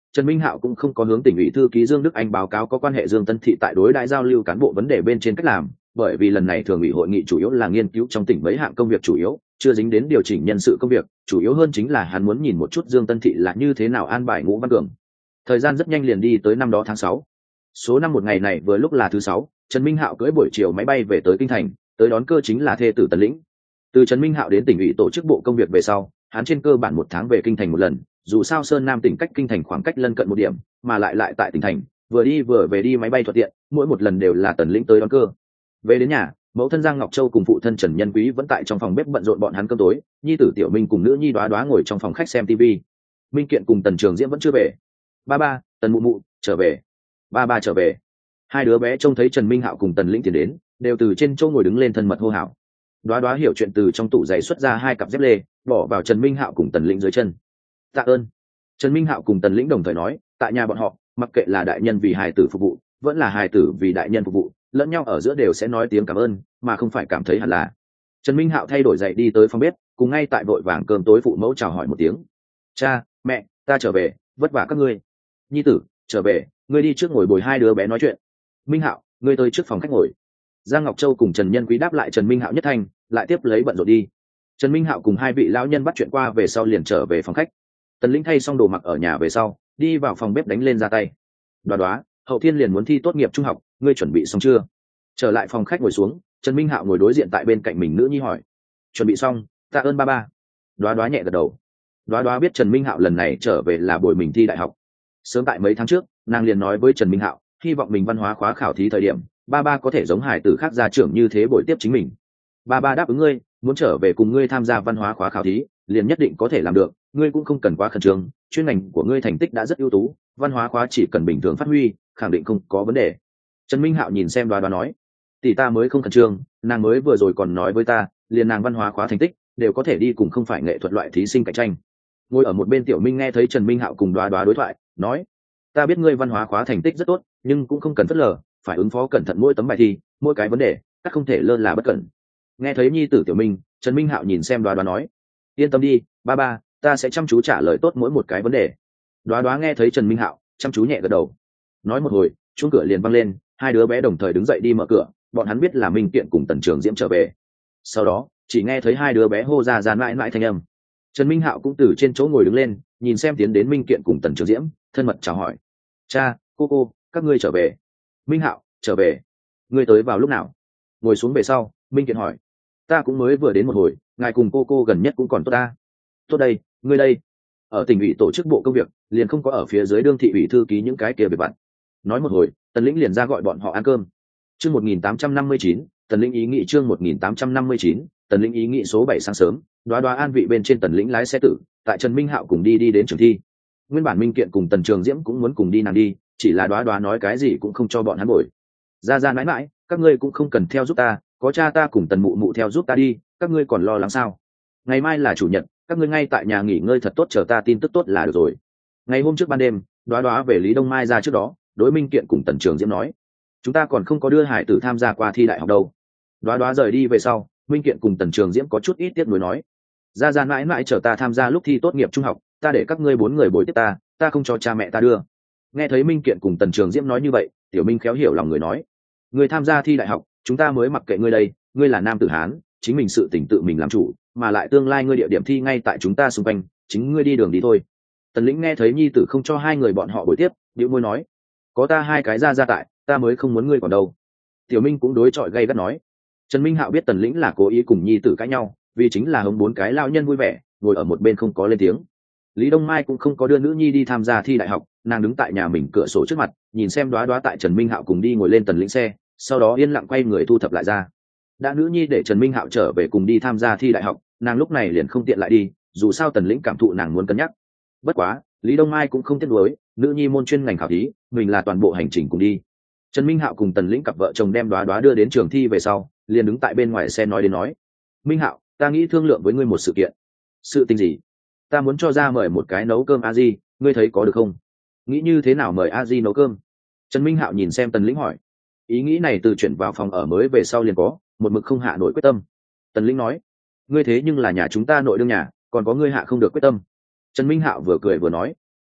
Trần Minh Hạo cũng không có hướng tỉnh ủy thư ký Dương Đức Anh báo cáo có quan hệ Dương Tân Thị tại đối đại giao lưu cán bộ vấn đề bên trên cách làm, bởi vì lần này thường ủy hội nghị chủ yếu là nghiên cứu trong tỉnh mấy hạng công việc chủ yếu, chưa dính đến điều chỉnh nhân sự công việc, chủ yếu hơn chính là hắn muốn nhìn một chút Dương Tân Thị là như thế nào an bài Ngũ Văn Cường. Thời gian rất nhanh liền đi tới năm đó tháng sáu. Số năm một ngày này vừa lúc là thứ sáu, Trần Minh Hạo cưỡi buổi chiều máy bay về tới kinh thành, tới đón cơ chính là thê tử Tần Lĩnh. Từ Trần Minh Hạo đến tỉnh ủy tổ chức bộ công việc về sau, hắn trên cơ bản một tháng về kinh thành một lần, dù sao Sơn Nam tỉnh cách kinh thành khoảng cách lân cận một điểm, mà lại lại tại tỉnh thành, vừa đi vừa về đi máy bay thuận tiện, mỗi một lần đều là Tần Lĩnh tới đón cơ. Về đến nhà, mẫu thân Giang Ngọc Châu cùng phụ thân Trần Nhân Quý vẫn tại trong phòng bếp bận rộn bọn hắn cơm tối, nhi tử Tiểu Minh cùng nữ nhi Đoá Đoá ngồi trong phòng khách xem tivi. Minh Kiện cùng Tần Trường Diễm vẫn chưa về. Ba ba, Tần mụ mụ trở về. Ba ba trở về. Hai đứa bé trông thấy Trần Minh Hạo cùng Tần Lĩnh tiến đến, đều từ trên chỗ ngồi đứng lên thân mật hô hào. Đoá Đoá hiểu chuyện từ trong tủ giày xuất ra hai cặp dép lê, bỏ vào Trần Minh Hạo cùng Tần Lĩnh dưới chân. Tạ ơn. Trần Minh Hạo cùng Tần Lĩnh đồng thời nói, tại nhà bọn họ, mặc kệ là đại nhân vì hài tử phục vụ, vẫn là hài tử vì đại nhân phục vụ, lẫn nhau ở giữa đều sẽ nói tiếng cảm ơn, mà không phải cảm thấy hẳn là. Trần Minh Hạo thay đổi giày đi tới phòng bếp, cùng ngay tại vội vàng cơm tối phụ mẫu chào hỏi một tiếng. Cha, mẹ, ta trở về, vất vả các ngươi. Nhi tử, trở về, ngươi đi trước ngồi bồi hai đứa bé nói chuyện. Minh Hạo, ngươi tới trước phòng khách ngồi. Giang Ngọc Châu cùng Trần Nhân Quý đáp lại Trần Minh Hạo nhất thanh, lại tiếp lấy bận rộn đi. Trần Minh Hạo cùng hai vị lão nhân bắt chuyện qua về sau liền trở về phòng khách. Tần Lĩnh thay xong đồ mặc ở nhà về sau, đi vào phòng bếp đánh lên ra tay. Đoá Đoá, hậu thiên liền muốn thi tốt nghiệp trung học, ngươi chuẩn bị xong chưa? Trở lại phòng khách ngồi xuống, Trần Minh Hạo ngồi đối diện tại bên cạnh mình nữ nhi hỏi. Chuẩn bị xong, tạ ơn ba ba. Đoá Đoá nhẹ gật đầu. Đoá Đoá biết Trần Minh Hạo lần này trở về là bồi mình thi đại học. Sớm tại mấy tháng trước, nàng liền nói với Trần Minh Hạo, hy vọng mình văn hóa khóa khảo thí thời điểm, ba ba có thể giống hải tử khác gia trưởng như thế bồi tiếp chính mình. Ba ba đáp ứng ngươi, muốn trở về cùng ngươi tham gia văn hóa khóa khảo thí, liền nhất định có thể làm được, ngươi cũng không cần quá khẩn trương, chuyên ngành của ngươi thành tích đã rất ưu tú, văn hóa khóa chỉ cần bình thường phát huy, khẳng định không có vấn đề. Trần Minh Hạo nhìn xem Đoá Đoá nói, tỷ ta mới không khẩn trương, nàng mới vừa rồi còn nói với ta, liền nàng văn hóa khóa thành tích đều có thể đi cùng không phải nghệ thuật loại thí sinh cạnh tranh. Ngồi ở một bên Tiểu Minh nghe thấy Trần Minh Hạo cùng Đoá Đoá đối thoại, nói, ta biết ngươi văn hóa khóa thành tích rất tốt, nhưng cũng không cần phớt lờ, phải ứng phó cẩn thận mỗi tấm bài thi, mỗi cái vấn đề, các không thể lơ là bất cẩn. Nghe thấy nhi tử Tiểu Minh, Trần Minh Hạo nhìn xem Đoá Đoá nói, yên tâm đi, ba ba, ta sẽ chăm chú trả lời tốt mỗi một cái vấn đề. Đoá Đoá nghe thấy Trần Minh Hạo, chăm chú nhẹ gật đầu. Nói một hồi, chuông cửa liền văng lên, hai đứa bé đồng thời đứng dậy đi mở cửa, bọn hắn biết là Minh Kiện cùng Tần Trường Diễm trở về. Sau đó, chỉ nghe thấy hai đứa bé hô ra ra mãi mãi thanh âm. Trần Minh Hạo cũng từ trên chỗ ngồi đứng lên, nhìn xem tiến đến Minh Kiện cùng Tần Trường Diễm, thân mật chào hỏi. Cha, cô cô, các ngươi trở về. Minh Hạo, trở về. Ngươi tới vào lúc nào? Ngồi xuống về sau, Minh Kiện hỏi. Ta cũng mới vừa đến một hồi, ngài cùng cô cô gần nhất cũng còn tốt ta. Tốt đây, ngươi đây. Ở tỉnh ủy tổ chức bộ công việc, liền không có ở phía dưới đương thị ủy thư ký những cái kia bề bặn. Nói một hồi, Tần Lĩnh liền ra gọi bọn họ ăn cơm. Chương một nghìn tám trăm năm mươi chín, Tần Lĩnh ý nghị chương một nghìn tám trăm năm mươi chín, Tần Lĩnh ý nghị số bảy sáng sớm, Đoá Đoá an vị bên trên Tần Lĩnh lái xe tử, tại Trần Minh Hạo cùng đi đi đến trường thi. Nguyên bản Minh Kiện cùng Tần Trường Diễm cũng muốn cùng đi nàng đi, chỉ là Đoá Đoá nói cái gì cũng không cho bọn hắn bồi. Ra ra mãi mãi, các ngươi cũng không cần theo giúp ta, có cha ta cùng Tần mụ mụ theo giúp ta đi, các ngươi còn lo lắng sao? Ngày mai là chủ nhật, các ngươi ngay tại nhà nghỉ ngơi thật tốt chờ ta tin tức tốt là được rồi. Ngày hôm trước ban đêm, Đoá Đoá về Lý Đông Mai ra trước đó, đối Minh Kiện cùng Tần Trường Diễm nói, chúng ta còn không có đưa hải tử tham gia qua thi đại học đâu. Đoá Đoá rời đi về sau, Minh Kiện cùng Tần Trường Diễm có chút ít tiếc nuối nói, ra ra mãi mãi chờ ta tham gia lúc thi tốt nghiệp trung học, ta để các ngươi bốn người bồi tiếp ta, ta không cho cha mẹ ta đưa. Nghe thấy Minh Kiện cùng Tần Trường Diễm nói như vậy, Tiểu Minh khéo hiểu lòng người nói, người tham gia thi đại học, chúng ta mới mặc kệ ngươi đây, ngươi là nam tử Hán, chính mình sự tỉnh tự mình làm chủ, mà lại tương lai ngươi địa điểm thi ngay tại chúng ta xung quanh, chính ngươi đi đường đi thôi. Tần Lĩnh nghe thấy nhi tử không cho hai người bọn họ bồi tiếp, bĩu môi nói, có ta hai cái ra ra tại, ta mới không muốn ngươi còn đâu. Tiểu Minh cũng đối chọi gay gắt nói. Trần Minh Hạo biết Tần Lĩnh là cố ý cùng nhi tử cãi nhau, vì chính là hống bốn cái lao nhân vui vẻ, ngồi ở một bên không có lên tiếng. Lý Đông Mai cũng không có đưa nữ nhi đi tham gia thi đại học, nàng đứng tại nhà mình cửa sổ trước mặt, nhìn xem Đoá Đoá tại Trần Minh Hạo cùng đi ngồi lên Tần Lĩnh xe, sau đó yên lặng quay người thu thập lại ra. Đã nữ nhi để Trần Minh Hạo trở về cùng đi tham gia thi đại học, nàng lúc này liền không tiện lại đi, dù sao Tần Lĩnh cảm thụ nàng muốn cân nhắc. Bất quá, Lý Đông Mai cũng không tiếc nuối, nữ nhi môn chuyên ngành khảo thí, mình là toàn bộ hành trình cùng đi. Trần Minh Hạo cùng Tần Lĩnh cặp vợ chồng đem Đoá Đoá đưa đến trường thi về sau, liền đứng tại bên ngoài xe nói đến nói, Minh Hạo, ta nghĩ thương lượng với ngươi một sự kiện. Sự tình gì? Ta muốn cho ra mời một cái nấu cơm a di, ngươi thấy có được không? Nghĩ như thế nào mời a di nấu cơm? Trần Minh Hạo nhìn xem Tần Lĩnh hỏi. Ý nghĩ này từ chuyển vào phòng ở mới về sau liền có, một mực không hạ nổi quyết tâm. Tần Lĩnh nói, ngươi thế nhưng là nhà chúng ta nội đương nhà, còn có ngươi hạ không được quyết tâm. Trần Minh Hạo vừa cười vừa nói,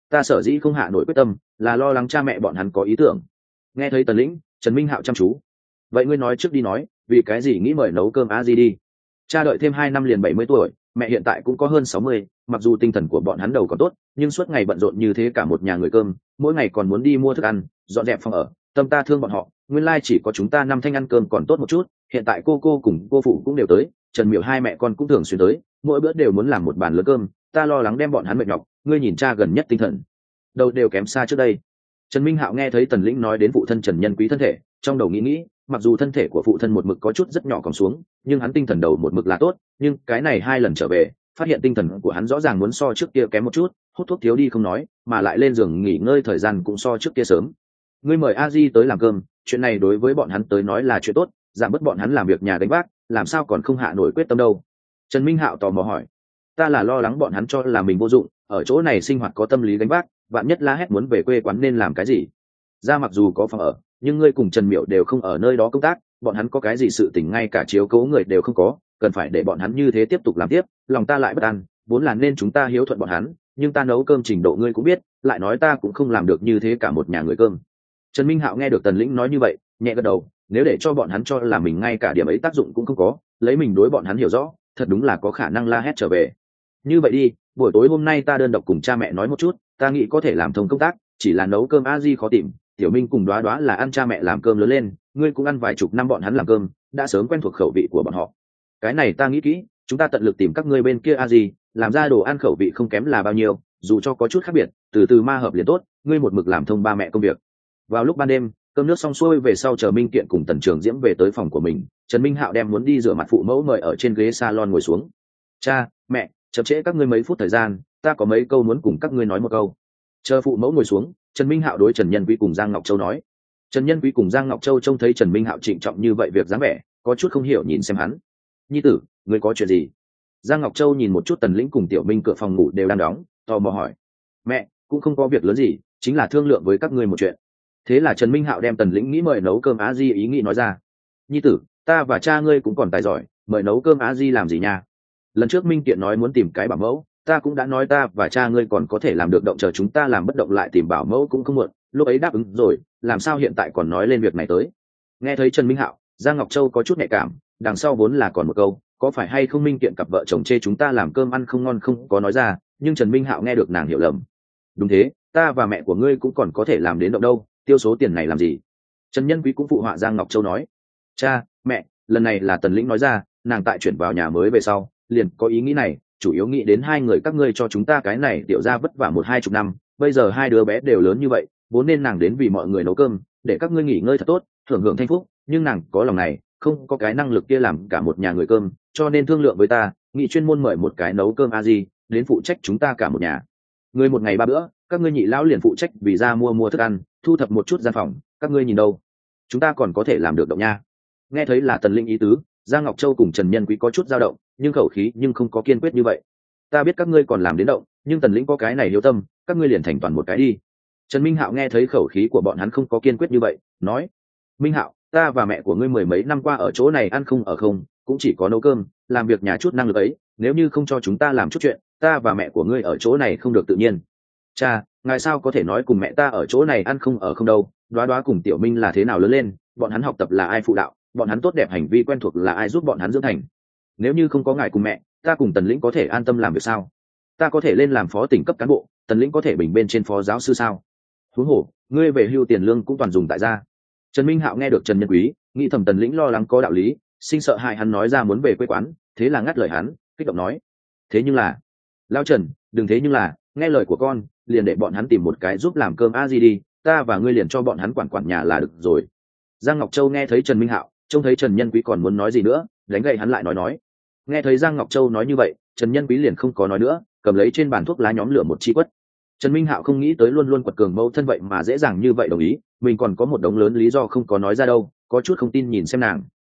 ta sở dĩ không hạ nổi quyết tâm là lo lắng cha mẹ bọn hắn có ý tưởng. Nghe thấy Tần Lĩnh, Trần Minh Hạo chăm chú. Vậy ngươi nói trước đi nói, vì cái gì nghĩ mời nấu cơm a di đi? Cha đợi thêm hai năm liền bảy mươi tuổi, mẹ hiện tại cũng có hơn sáu mươi, mặc dù tinh thần của bọn hắn đầu còn tốt, nhưng suốt ngày bận rộn như thế cả một nhà người cơm, mỗi ngày còn muốn đi mua thức ăn, dọn dẹp phòng ở, tâm ta thương bọn họ, nguyên lai chỉ có chúng ta năm thanh ăn cơm còn tốt một chút, hiện tại cô cô cùng cô phụ cũng đều tới, Trần Miểu hai mẹ con cũng thường xuyên tới, mỗi bữa đều muốn làm một bàn lớn cơm, ta lo lắng đem bọn hắn mệt nhọc, ngươi nhìn cha gần nhất tinh thần đầu đều kém xa trước đây. Trần Minh Hạo nghe thấy Tần Lĩnh nói đến phụ thân Trần Nhân Quý thân thể, trong đầu nghĩ nghĩ, mặc dù thân thể của phụ thân một mực có chút rất nhỏ còn xuống, nhưng hắn tinh thần đầu một mực là tốt, nhưng cái này hai lần trở về, phát hiện tinh thần của hắn rõ ràng muốn so trước kia kém một chút, hút thuốc thiếu đi không nói, mà lại lên giường nghỉ ngơi thời gian cũng so trước kia sớm. Ngươi mời A Di tới làm cơm, chuyện này đối với bọn hắn tới nói là chuyện tốt, giảm bớt bọn hắn làm việc nhà đánh vác, làm sao còn không hạ nổi quyết tâm đâu. Trần Minh Hạo tò mò hỏi, ta là lo lắng bọn hắn cho là mình vô dụng, ở chỗ này sinh hoạt có tâm lý gánh vác, vạn nhất la hét muốn về quê quán nên làm cái gì. Ra mặc dù có phòng ở, nhưng ngươi cùng Trần Miểu đều không ở nơi đó công tác, bọn hắn có cái gì sự tình ngay cả chiếu cố người đều không có, cần phải để bọn hắn như thế tiếp tục làm tiếp, lòng ta lại bất an, vốn là nên chúng ta hiếu thuận bọn hắn, nhưng ta nấu cơm trình độ ngươi cũng biết, lại nói ta cũng không làm được như thế cả một nhà người cơm. Trần Minh Hạo nghe được Tần Lĩnh nói như vậy, nhẹ gật đầu, nếu để cho bọn hắn cho là mình ngay cả điểm ấy tác dụng cũng không có, lấy mình đối bọn hắn hiểu rõ, thật đúng là có khả năng la hét trở về. Như vậy đi, buổi tối hôm nay ta đơn độc cùng cha mẹ nói một chút, ta nghĩ có thể làm thông công tác, chỉ là nấu cơm a di khó tìm, Tiểu Minh cùng Đoá Đoá là ăn cha mẹ làm cơm lớn lên, ngươi cũng ăn vài chục năm bọn hắn làm cơm, đã sớm quen thuộc khẩu vị của bọn họ. Cái này ta nghĩ kỹ, chúng ta tận lực tìm các ngươi bên kia a di, làm ra đồ ăn khẩu vị không kém là bao nhiêu, dù cho có chút khác biệt, từ từ ma hợp liền tốt, ngươi một mực làm thông ba mẹ công việc. Vào lúc ban đêm, cơm nước xong xuôi về sau chờ Minh Kiện cùng Tần Trường Diễm về tới phòng của mình, Trần Minh Hạo đem muốn đi rửa mặt phụ mẫu mời ở trên ghế salon ngồi xuống. Cha, mẹ, chậm trễ các ngươi mấy phút thời gian, ta có mấy câu muốn cùng các ngươi nói một câu. Chờ phụ mẫu ngồi xuống, Trần Minh Hạo đối Trần Nhân Quý cùng Giang Ngọc Châu nói. Trần Nhân Quý cùng Giang Ngọc Châu trông thấy Trần Minh Hạo trịnh trọng như vậy việc dáng vẻ, có chút không hiểu nhìn xem hắn. Nhi tử, ngươi có chuyện gì? Giang Ngọc Châu nhìn một chút Tần Lĩnh cùng Tiểu Minh cửa phòng ngủ đều đang đóng, tò mò hỏi. Mẹ, cũng không có việc lớn gì, chính là thương lượng với các ngươi một chuyện. Thế là Trần Minh Hạo đem Tần Lĩnh nghĩ mời nấu cơm á di ý nghĩ nói ra. Nhi tử, ta và cha ngươi cũng còn tài giỏi, mời nấu cơm á di làm gì nha? Lần trước Minh Kiện nói muốn tìm cái bảo mẫu, ta cũng đã nói ta và cha ngươi còn có thể làm được, động chờ chúng ta làm bất động lại tìm bảo mẫu cũng không muộn, lúc ấy đáp ứng rồi, làm sao hiện tại còn nói lên việc này tới. Nghe thấy Trần Minh Hạo, Giang Ngọc Châu có chút nhạy cảm, đằng sau vốn là còn một câu, có phải hay không Minh Kiện cặp vợ chồng chê chúng ta làm cơm ăn không ngon không có nói ra, nhưng Trần Minh Hạo nghe được nàng hiểu lầm. Đúng thế, ta và mẹ của ngươi cũng còn có thể làm đến động đâu, tiêu số tiền này làm gì? Trần Nhân Quý cũng phụ họa Giang Ngọc Châu nói. Cha, mẹ, lần này là Tần Lĩnh nói ra, nàng tại chuyển vào nhà mới về sau, liền có ý nghĩ này, chủ yếu nghĩ đến hai người các ngươi cho chúng ta cái này tiểu ra vất vả một hai chục năm, bây giờ hai đứa bé đều lớn như vậy, vốn nên nàng đến vì mọi người nấu cơm, để các ngươi nghỉ ngơi thật tốt, hưởng hưởng thanh phúc, nhưng nàng có lòng này, không có cái năng lực kia làm cả một nhà người cơm, cho nên thương lượng với ta, nghị chuyên môn mời một cái nấu cơm a di đến phụ trách chúng ta cả một nhà. Người một ngày ba bữa, các ngươi nhị lão liền phụ trách vì ra mua mua thức ăn, thu thập một chút gian phòng, các ngươi nhìn đâu, chúng ta còn có thể làm được động nha. Nghe thấy là Tần Linh ý tứ, Giang Ngọc Châu cùng Trần Nhân Quý có chút dao động, nhưng khẩu khí nhưng không có kiên quyết như vậy. Ta biết các ngươi còn làm đến động, nhưng Tần Lĩnh có cái này hiếu tâm, các ngươi liền thành toàn một cái đi. Trần Minh Hạo nghe thấy khẩu khí của bọn hắn không có kiên quyết như vậy, nói: Minh Hạo, ta và mẹ của ngươi mười mấy năm qua ở chỗ này ăn không ở không, cũng chỉ có nấu cơm, làm việc nhà chút năng lực ấy, nếu như không cho chúng ta làm chút chuyện, ta và mẹ của ngươi ở chỗ này không được tự nhiên. Cha, ngài sao có thể nói cùng mẹ ta ở chỗ này ăn không ở không đâu? Đoá Đoá cùng Tiểu Minh là thế nào lớn lên, bọn hắn học tập là ai phụ đạo, bọn hắn tốt đẹp hành vi quen thuộc là ai giúp bọn hắn dưỡng thành. Nếu như không có ngài cùng mẹ, ta cùng Tần Lĩnh có thể an tâm làm việc sao? Ta có thể lên làm phó tỉnh cấp cán bộ, Tần Lĩnh có thể bình bên trên phó giáo sư sao? Huống hồ, ngươi về hưu tiền lương cũng toàn dùng tại gia. Trần Minh Hạo nghe được Trần Nhân Quý, nghĩ thầm Tần Lĩnh lo lắng có đạo lý, sinh sợ hại hắn nói ra muốn về quê quán, thế là ngắt lời hắn, kích động nói: thế nhưng là, Lão Trần, đừng thế nhưng là, nghe lời của con, liền để bọn hắn tìm một cái giúp làm cơm a di đi, ta và ngươi liền cho bọn hắn quản quản nhà là được rồi. Giang Ngọc Châu nghe thấy Trần Minh Hạo, trông thấy Trần Nhân Quý còn muốn nói gì nữa, đánh gậy hắn lại nói nói. Nghe thấy Giang Ngọc Châu nói như vậy, Trần Nhân Quý liền không có nói nữa, cầm lấy trên bàn thuốc lá nhóm lửa một chi quất. Trần Minh Hạo không nghĩ tới luôn luôn quật cường mâu thân vậy mà dễ dàng như vậy đồng ý, mình còn có một đống lớn lý do không có nói ra đâu, có chút không tin nhìn xem nàng.